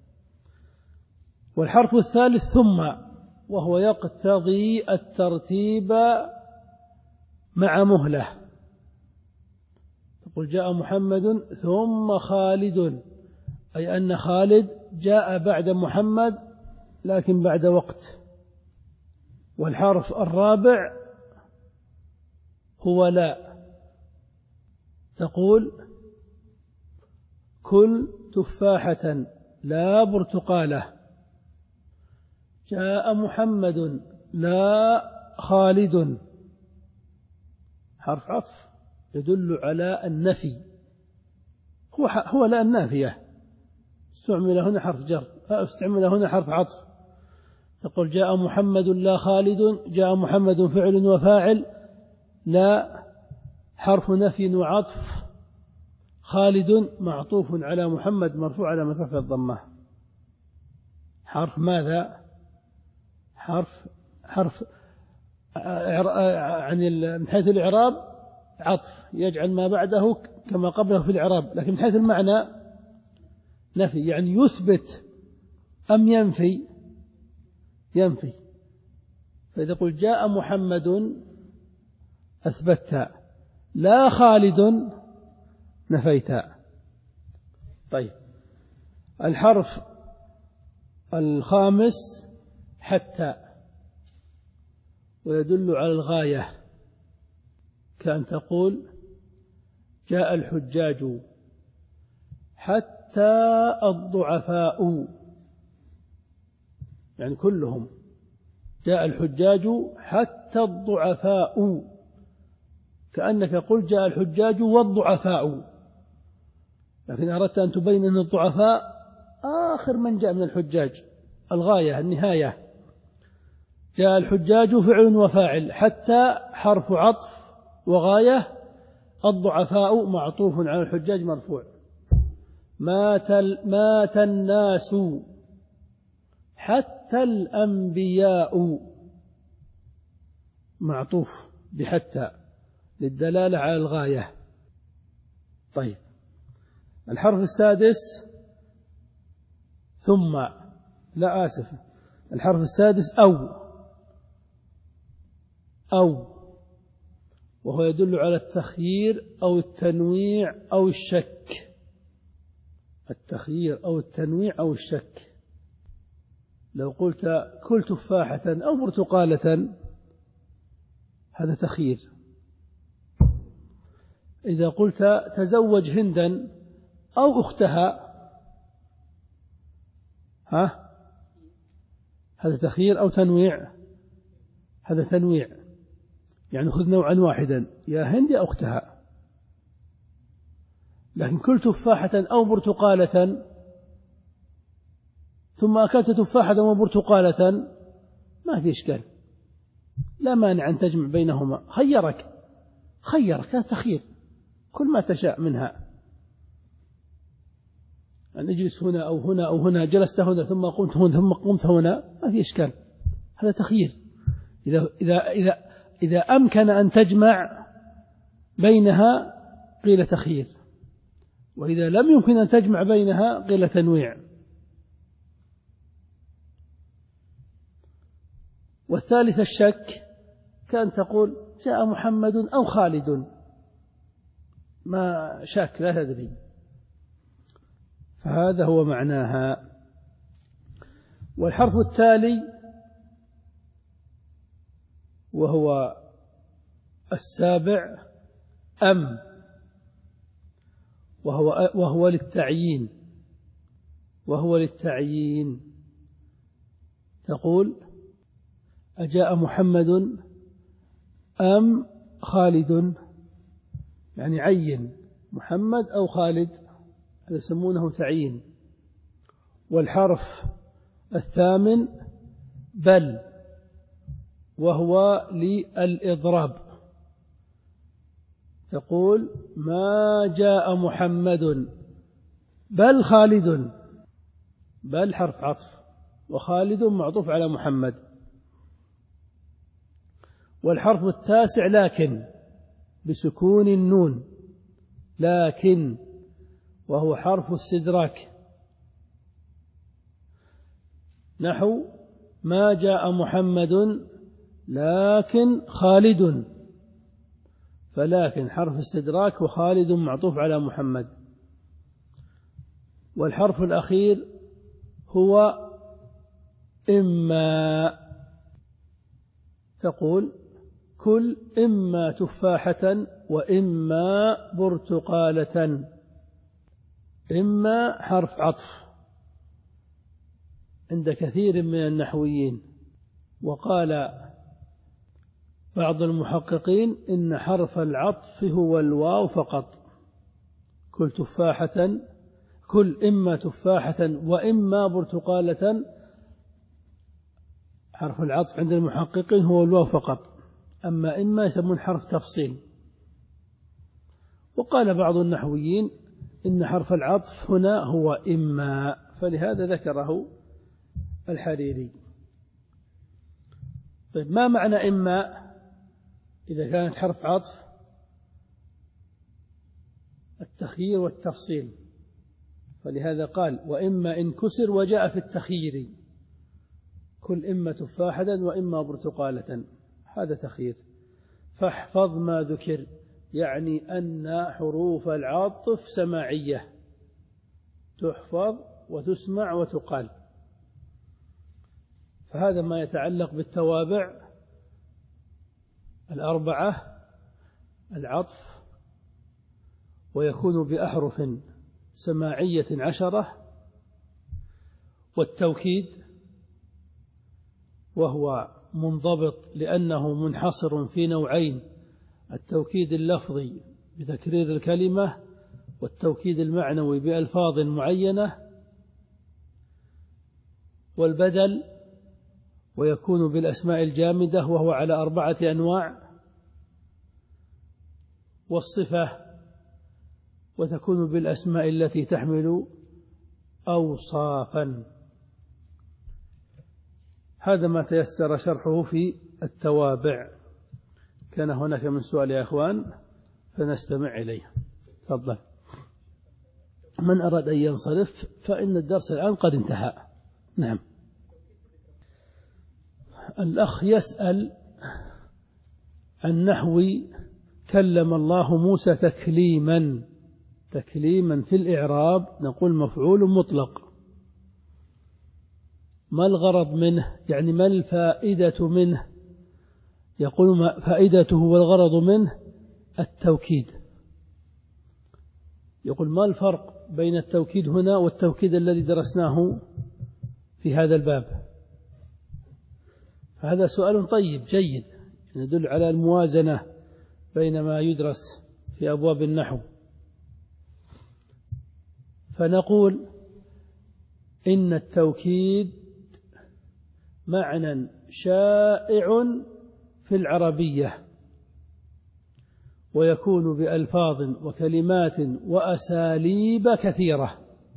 والحرف الثالث ثم، وهو يقتضي الترتيب مع مهلة. تقول جاء محمد ثم خالد، أي أن خالد جاء بعد محمد لكن بعد وقت. والحرف الرابع هو لا، تقول كل تفاحة لا برتقالة، جاء محمد لا خالد. حرف عطف يدل على النفي، هو هو لا النافية، استعمل هنا حرف جر، استعمل هنا حرف عطف. تقول جاء محمد لا خالد، جاء محمد فعل وفاعل، لا حرف نفي وعطف، خالد معطوف على محمد مرفوع على رفعه الضمة. حرف ماذا؟ حرف حرف عن من حيث الإعراب عطف يجعل ما بعده كما قبله في الإعراب، لكن من حيث المعنى نفي، يعني يثبت أم ينفي؟ ينفي. فإذا قلت جاء محمد أثبت، لا خالد نفيت. طيب، الحرف الخامس حتى، ويدل على الغاية، كأن تقول جاء الحجاج حتى الضعفاء، يعني كلهم، جاء الحجاج حتى الضعفاء، كأنك قلت جاء الحجاج والضعفاء، لكن أردت أن تبين أن الضعفاء آخر من جاء من الحجاج، الغاية النهاية. جاء الحجاج فعل وفاعل، حتى حرف عطف وغاية، الضعفاء معطوف على الحجاج مرفوع. مات, مات الناس حتى الأنبياء، معطوف بحتى للدلالة على الغاية. طيب، الحرف السادس ثم، لا آسف، الحرف السادس أو، أو وهو يدل على التخيير أو التنويع أو الشك. التخيير أو التنويع أو الشك. لو قلت كل تفاحة أو برتقالة هذا تخيير. إذا قلت تزوج هندا أو أختها، ها، هذا تخيير أو تنويع؟ هذا تنويع، يعني خذ نوعا واحدا، يا هند يا أختها. لكن كل تفاحة أو برتقالة ثم أكلت تفاحة وبرتقالة ما في إشكال، لا مانع أن تجمع بينهما. خيرك خيرك هذا تخيير، كل ما تشاء منها، أن أجلس هنا أو هنا أو هنا، جلست هنا ثم قمت هنا ثم قمت هنا، ما في إشكال، هذا تخيير. إذا إذا إذا إذا أمكن أن تجمع بينها قيل تخيير، وإذا لم يمكن أن تجمع بينها قيل تنويع. والثالث الشك، كان تقول جاء محمد أو خالد، ما شك لا تدري. فهذا هو معناها. والحرف التالي وهو السابع أم، وهو, وهو للتعيين وهو للتعيين تقول أجاء محمد أم خالد، يعني عين محمد أو خالد، هذا يسمونه تعيين. والحرف الثامن بل، وهو للإضراب، تقول ما جاء محمد بل خالد، بل حرف عطف وخالد معطوف على محمد. والحرف التاسع لكن بسكون النون، لكن، وهو حرف استدراك، نحو ما جاء محمد لكن خالد، فلكن حرف استدراك وخالد معطوف على محمد. والحرف الأخير هو إما، تقول كل إما تفاحة وإما برتقالة. إما حرف عطف عند كثير من النحويين، وقال بعض المحققين إن حرف العطف هو الواو فقط. كل تفاحة، كل إما تفاحة وإما برتقالة، حرف العطف عند المحققين هو الواو فقط، أما إما يسمون حرف تفصيل. وقال بعض النحويين إن حرف العطف هنا هو إما، فلهذا ذكره الحريري. طيب ما معنى إما إذا كانت حرف عطف؟ التخيير والتفصيل، فلهذا قال وإما إن كسر وجاء في التخيير كل إما تفاحة وإما برتقالة، هذا تخيير. فاحفظ ما ذكر، يعني أن حروف العطف سماعية، تحفظ وتسمع وتقال. فهذا ما يتعلق بالتوابع الأربعة. العطف ويكون بأحرف سماعية عشرة، والتوكيد وهو منضبط لأنه منحصر في نوعين: التوكيد اللفظي بتكرير الكلمة، والتوكيد المعنوي بألفاظ معينة. والبدل ويكون بالأسماء الجامدة وهو على أربعة أنواع. والصفة وتكون بالأسماء التي تحمل أوصافا. هذا ما تيسر شرحه في التوابع. كان هناك من سؤال يا أخوان فنستمع إليه. تفضل. من أراد أن ينصرف فإن الدرس الآن قد انتهى. نعم. الأخ يسأل عن نحو كلم الله موسى تكليما. تكليما في الإعراب نقول مفعول مطلق. ما الغرض منه؟ يعني ما الفائدة منه؟ يقول فائدته والغرض منه التوكيد. يقول ما الفرق بين التوكيد هنا والتوكيد الذي درسناه في هذا الباب؟ هذا سؤال طيب جيد يدل على الموازنة بين ما يدرس في أبواب النحو. فنقول إن التوكيد معنى شائع في العربية، ويكون بألفاظ وكلمات وأساليب كثيرة،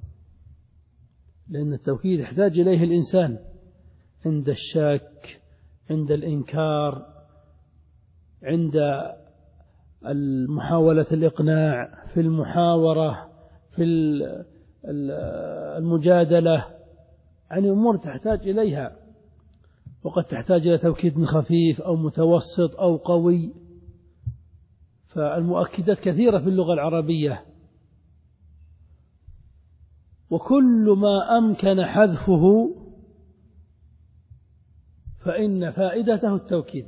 لأن التوكيد يحتاج إليه الإنسان عند الشك، عند الإنكار، عند المحاولة الإقناع، في المحاورة، في المجادلة، يعني أمور تحتاج إليها. وقد تحتاج إلى توكيد خفيف أو متوسط أو قوي. فالمؤكدات كثيرة في اللغة العربية، وكل ما أمكن حذفه فإن فائدته التوكيد.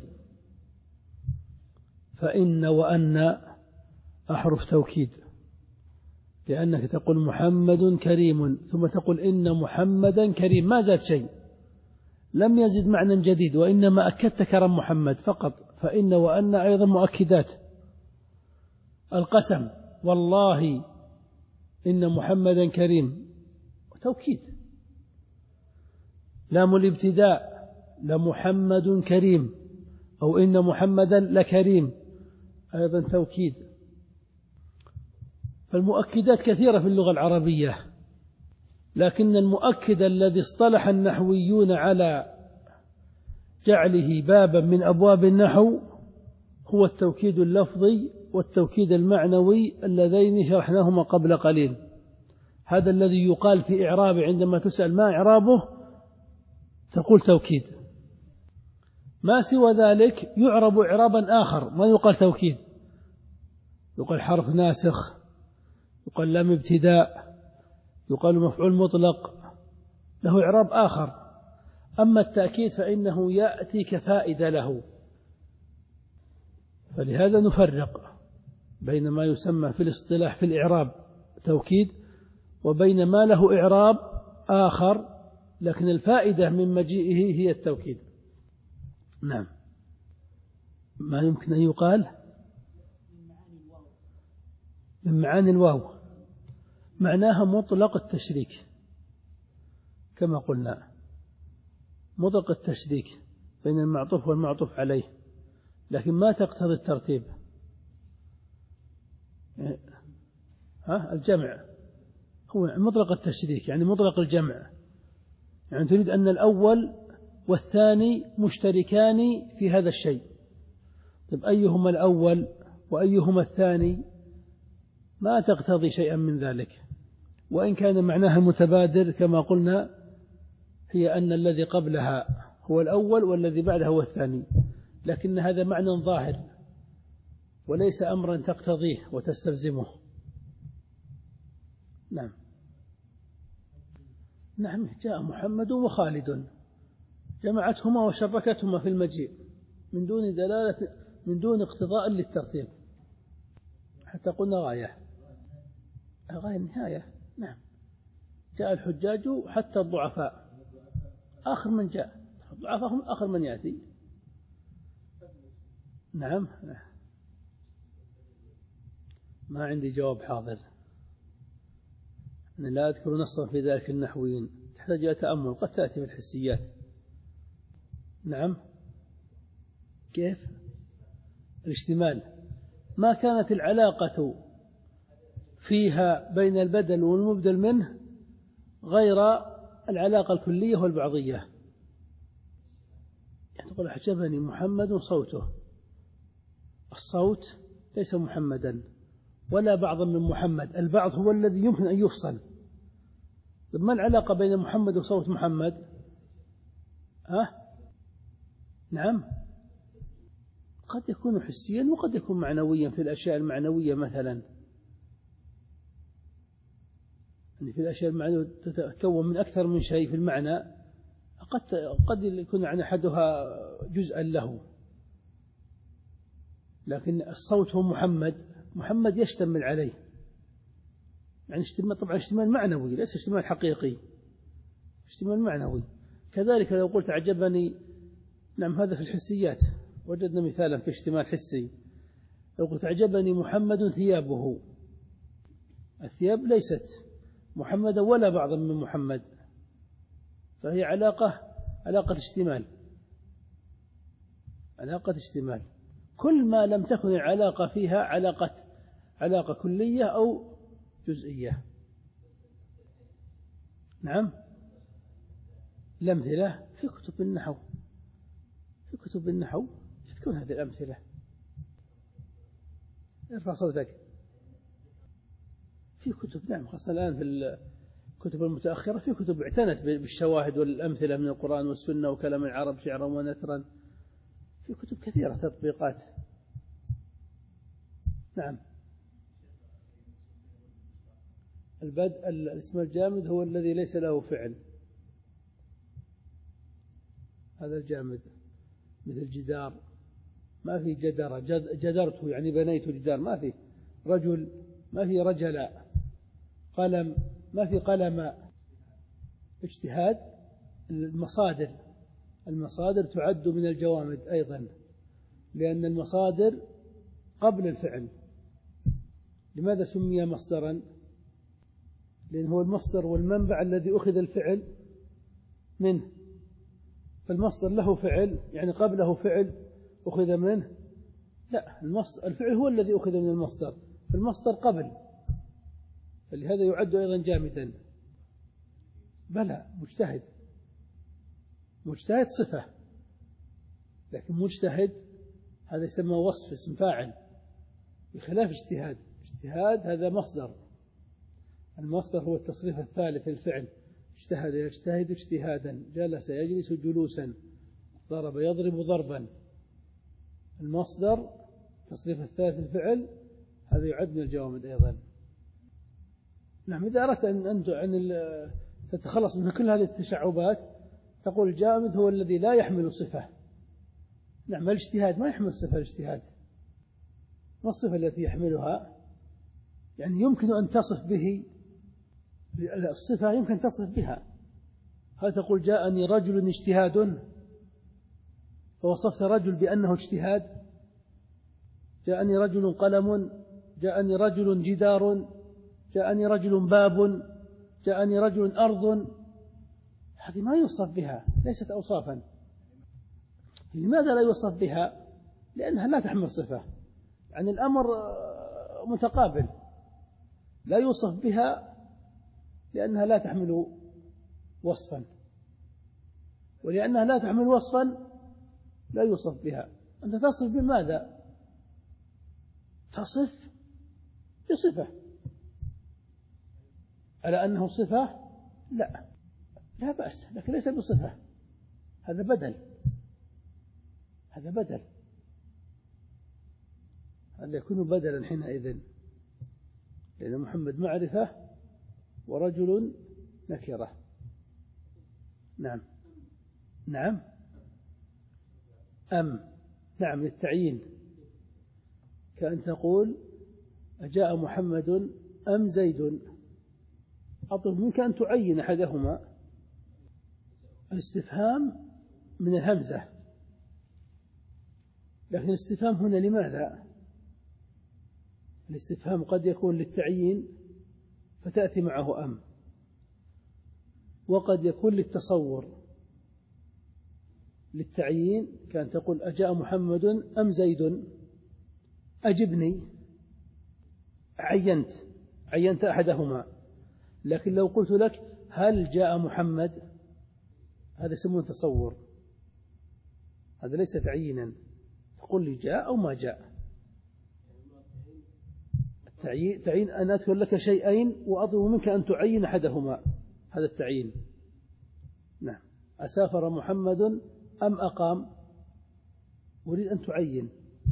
فإن وأن أحرف توكيد، لأنك تقول محمد كريم ثم تقول إن محمدا كريم، ما زاد شيء، لم يزد معنى جديد، وإنما أكدت كرم محمد فقط. فإن وأن أيضا مؤكدات. القسم والله إن محمدا كريم توكيد. لام الابتداء لمحمد كريم أو إن محمدا لكريم أيضا توكيد. فالمؤكدات كثيرة في اللغة العربية، لكن المؤكد الذي اصطلح النحويون على جعله بابا من أبواب النحو هو التوكيد اللفظي والتوكيد المعنوي اللذين شرحناهما قبل قليل. هذا الذي يقال في إعرابه عندما تسأل ما إعرابه تقول توكيد. ما سوى ذلك يعرب إعرابا آخر ما يقال توكيد، يقال حرف ناسخ، يقال لام ابتداء، يقال مفعول مطلق، له إعراب آخر. أما التأكيد فإنه يأتي كفائدة له. فلهذا نفرق بين ما يسمى في الاصطلاح في الإعراب توكيد وبين ما له إعراب آخر، لكن الفائدة من مجيئه هي التوكيد. نعم. ما يمكن أن يقال من معاني الواو معناها مطلق التشريك، كما قلنا مطلق التشريك بين المعطوف والمعطوف عليه، لكن ما تقتضي الترتيب. ها الجمع هو مطلق التشريك، يعني مطلق الجمع، يعني تريد أن الأول والثاني مشتركان في هذا الشيء. طيب أيهما الأول وأيهما الثاني؟ ما تقتضي شيئا من ذلك، وإن كان معناها متبادر كما قلنا، هي أن الذي قبلها هو الأول والذي بعدها هو الثاني، لكن هذا معنى ظاهر وليس أمرا تقتضيه وتستلزمه. نعم. نعم جاء محمد وخالد، جمعتهما وشركتهما في المجيء من دون دلالة من دون اقتضاء للترتيب، حتى قلنا غاية غاية نهاية. نعم. جاء الحجاج حتى الضعفاء، آخر من جاء، الضعفاء هم آخر من يأتي. نعم. ما عندي جواب حاضر، أنا لا أذكر نصا في ذلك النحويين، تحتاج إلى تأمل، قد تأتي في الحسيات. نعم. كيف؟ الاشتمال ما كانت العلاقة فيها بين البدل والمبدل منه غير العلاقة الكلية والبعضية. يعني تقول أعجبني محمد صوته، الصوت ليس محمدا ولا بعضا من محمد، البعض هو الذي يمكن أن يفصل. ما العلاقة بين محمد وصوت محمد؟ ها؟ نعم. قد يكون حسيا وقد يكون معنويا في الأشياء المعنوية مثلا، يعني في الأشياء المعنوية تتكون من أكثر من شيء في المعنى، قد قد يكون عن أحدها جزءا له، لكن الصوت هو محمد، محمد يشتمل عليه، يعني اشتمال طبعا اشتمال معنوي ليس اشتمال حقيقي، اشتمال معنوي. كذلك لو قلت أعجبني، نعم هذا في الحسيات وجدنا مثالا في اشتمال حسي. لو قلت أعجبني محمد ثيابه، الثياب ليست محمدا ولا بعضا من محمد، فهي علاقة علاقة اشتمال، علاقة اشتمال. كل ما لم تكن العلاقة فيها علاقة علاقة كلية أو جزئية. نعم. الأمثلة في كتب النحو، في كتب النحو تكون هذه الأمثلة. ارفع صوتك. في كتب، نعم، خاصة الآن في كتب المتأخرة في كتب اعتنت بالشواهد والأمثلة من القرآن والسنة وكلام العرب شعرا ونثرا، في كتب كثيرة تطبيقات. نعم. البدء الاسم الجامد هو الذي ليس له فعل، هذا الجامد، مثل جدار، ما في جدر، جدرته يعني بنيت جدار، ما في. رجل ما في رجل. قلم ما في قلم. اجتهاد. المصادر المصادر تعد من الجوامد أيضا، لأن المصادر قبل الفعل. لماذا سمي مصدرا؟ لأنه هو المصدر والمنبع الذي أخذ الفعل منه، فالمصدر له فعل يعني قبله فعل أخذ منه. لا، المصدر الفعل هو الذي أخذ من المصدر، فالمصدر قبل، فلهذا يعد أيضا جامدا. بلى مجتهد، مجتهد صفة، لكن مجتهد هذا يسمى وصف اسم فاعل، بخلاف اجتهاد. اجتهاد هذا مصدر، المصدر هو التصريف الثالث للفعل. اجتهد يجتهد اجتهادا، جلس يجلس جلوسا، ضرب يضرب ضربا. المصدر تصريف الثالث للفعل، هذا يعد من الجوامد أيضا. نعم. إذا أردت أن أن تتخلص من كل هذه التشعبات تقول الجامد هو الذي لا يحمل صفة. نعم. الاجتهاد ما يحمل صفة. الاجتهاد ما الصفة التي يحملها؟ يعني يمكن أن تصف به الصفة، يمكن تصف بها. هل تقول جاءني رجل اجتهاد فوصفت رجل بأنه اجتهاد؟ جاءني رجل قلم، جاءني رجل جدار، جاءني رجل باب، جاءني رجل أرض، هذه ما يوصف بها، ليست أوصافا. لماذا لا يوصف بها؟ لأنها لا تحمل صفة، يعني الأمر متقابل. لا يوصف بها لأنها لا تحمل وصفا، ولأنها لا تحمل وصفا لا يوصف بها. أنت تصف بماذا؟ تصف بصفة. على أنه صفة؟ لا لا بأس، لكن ليس بصفة، هذا بدل، هذا بدل، هذا يكون بدلا حينئذ، لأن محمد معرفة ورجل نكرة. نعم. نعم. أم نعم للتعيين، كأن تقول أجاء محمد أم زيد، أطلب منك أن تعين أحدهما. الاستفهام من الهمزة، لكن الاستفهام هنا لماذا؟ الاستفهام قد يكون للتعيين فتأتي معه أم، وقد يكون للتصور. للتعيين كان تقول أجاء محمد أم زيد، أجبني، عينت عينت أحدهما. لكن لو قلت لك هل جاء محمد، هذا يسمونه تصور، هذا ليس تعيينا. تقول لي جاء أو ما جاء. التعيين تعيين أن أذكر لك شيئين وأطلب منك أن تعين أحدهما، هذا التعيين. نعم. أسافر محمد أم أقام، أريد أن تعين.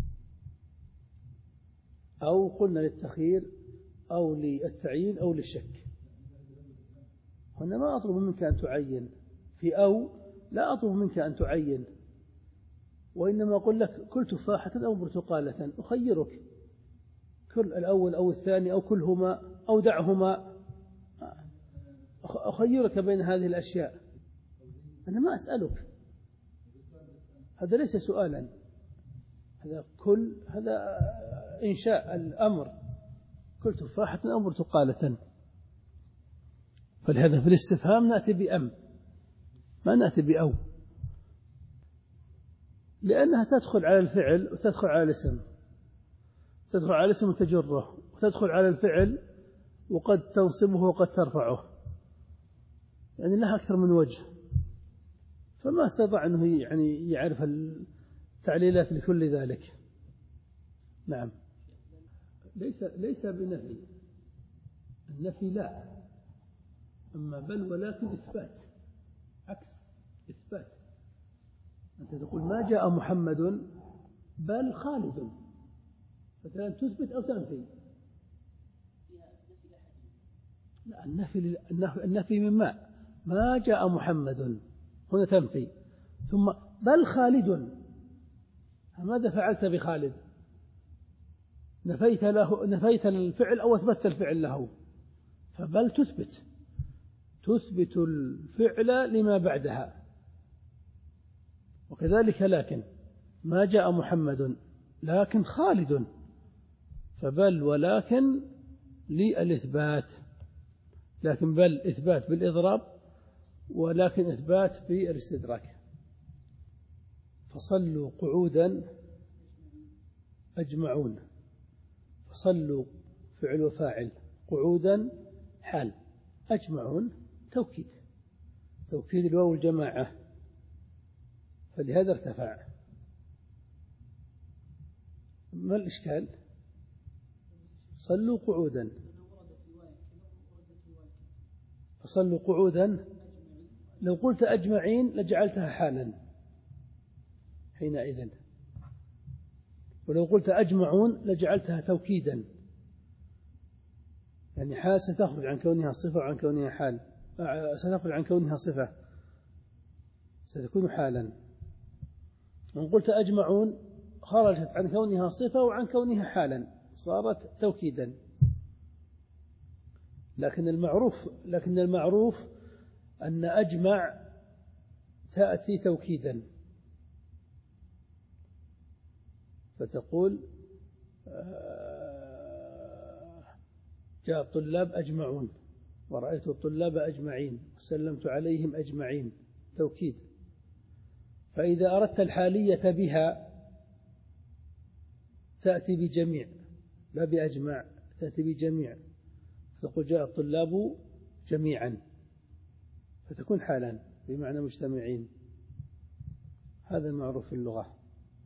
أو قلنا للتخيير أو للتعيين أو للشك. هنا ما أطلب منك أن تعين، في أو لا أطلب منك أن تعين، وإنما أقول لك كل تفاحة أو برتقالة، أخيرك، كل الأول أو الثاني أو كلهما أو دعهما، أخيرك بين هذه الأشياء. أنا ما أسألك، هذا ليس سؤالا، هذا كل هذا إنشاء الأمر، كل تفاحة أو برتقالة. فلهذا في الاستفهام نأتي بأم، ما نأتي بأو، لأنها تدخل على الفعل وتدخل على الاسم، تدخل على الاسم وتجره، وتدخل على الفعل وقد تنصبه وقد ترفعه، يعني لها أكثر من وجه. فما استطاع أنه يعني يعرف التعليلات لكل ذلك. نعم. ليس ليس بنفي، النفي لا، أما بل ولكن إثبات، عكس إثبات. أنت تقول ما جاء محمد بل خالد، فكان تثبت أو تنفي. لا، النفي النفي من ما ما جاء محمد هنا تنفي، ثم بل خالد، ماذا فعلت بخالد؟ نفيت له، نفيت الفعل أو أثبتت الفعل له، فبل تثبت تثبت الفعل لما بعدها. وكذلك لكن ما جاء محمد لكن خالد، فبل ولكن للإثبات، لكن بل إثبات بالإضراب، ولكن إثبات بالاستدراك. فصلوا قعودا أجمعون، فصلوا فعل وفاعل، قعودا حال، أجمعون توكيد، توكيد الواو الجماعة، فلهذا ارتفع. ما الإشكال؟ صلوا قعودا، فصلوا قعودا، لو قلت أجمعين لجعلتها حالا حينئذ، ولو قلت أجمعون لجعلتها توكيدا، يعني حال ستخرج عن كونها صفة وعن كونها حال، ستخرج عن كونها صفة ستكون حالا. وإن قلت أجمعون خرجت عن كونها صفة وعن كونها حالا، صارت توكيدا. لكن المعروف لكن المعروف أن أجمع تأتي توكيدا، فتقول جاء الطلاب أجمعون، ورأيت الطلاب أجمعين، وسلمت عليهم أجمعين، توكيد. فإذا أردت الحالية بها تأتي بجميع لا بأجمع، تأتي بجميع، فتقول جاء الطلاب جميعا، فتكون حالا بمعنى مجتمعين. هذا معروف في اللغة،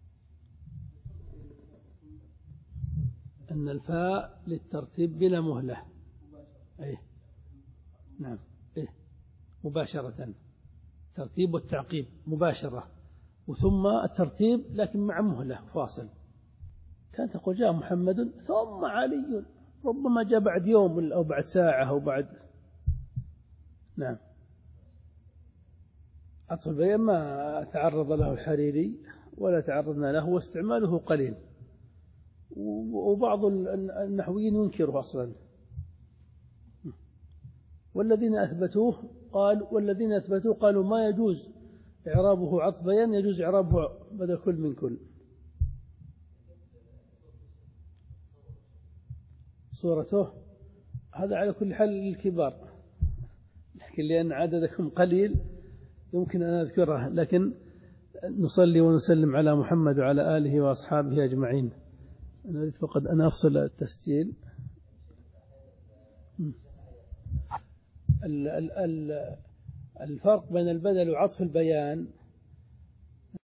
أن الفاء للترتيب بلا مهلة. أيه نعم، إيه مباشرة، ترتيب والتعقيب مباشرة، وثم الترتيب لكن مع مهلة فاصل. كانت تقول جاء محمد ثم علي، ربما جاء بعد يوم أو بعد ساعة أو بعد. نعم. عطف البيان ما تعرض له الحريري ولا تعرضنا له، واستعماله قليل، وبعض النحويين ينكره أصلا. والذين أثبتوه قال والذين أثبتوه قالوا ما يجوز إعرابه عطف بيان، يجوز إعرابه بدل كل من كل. صورته هذا على كل حال للكبار، لكن لأن عددكم قليل يمكن أن أذكره، لكن نصلي ونسلم على محمد وعلى آله وأصحابه أجمعين. أنا أريد فقط أن أفصل التسجيل. الفرق بين البدل وعطف البيان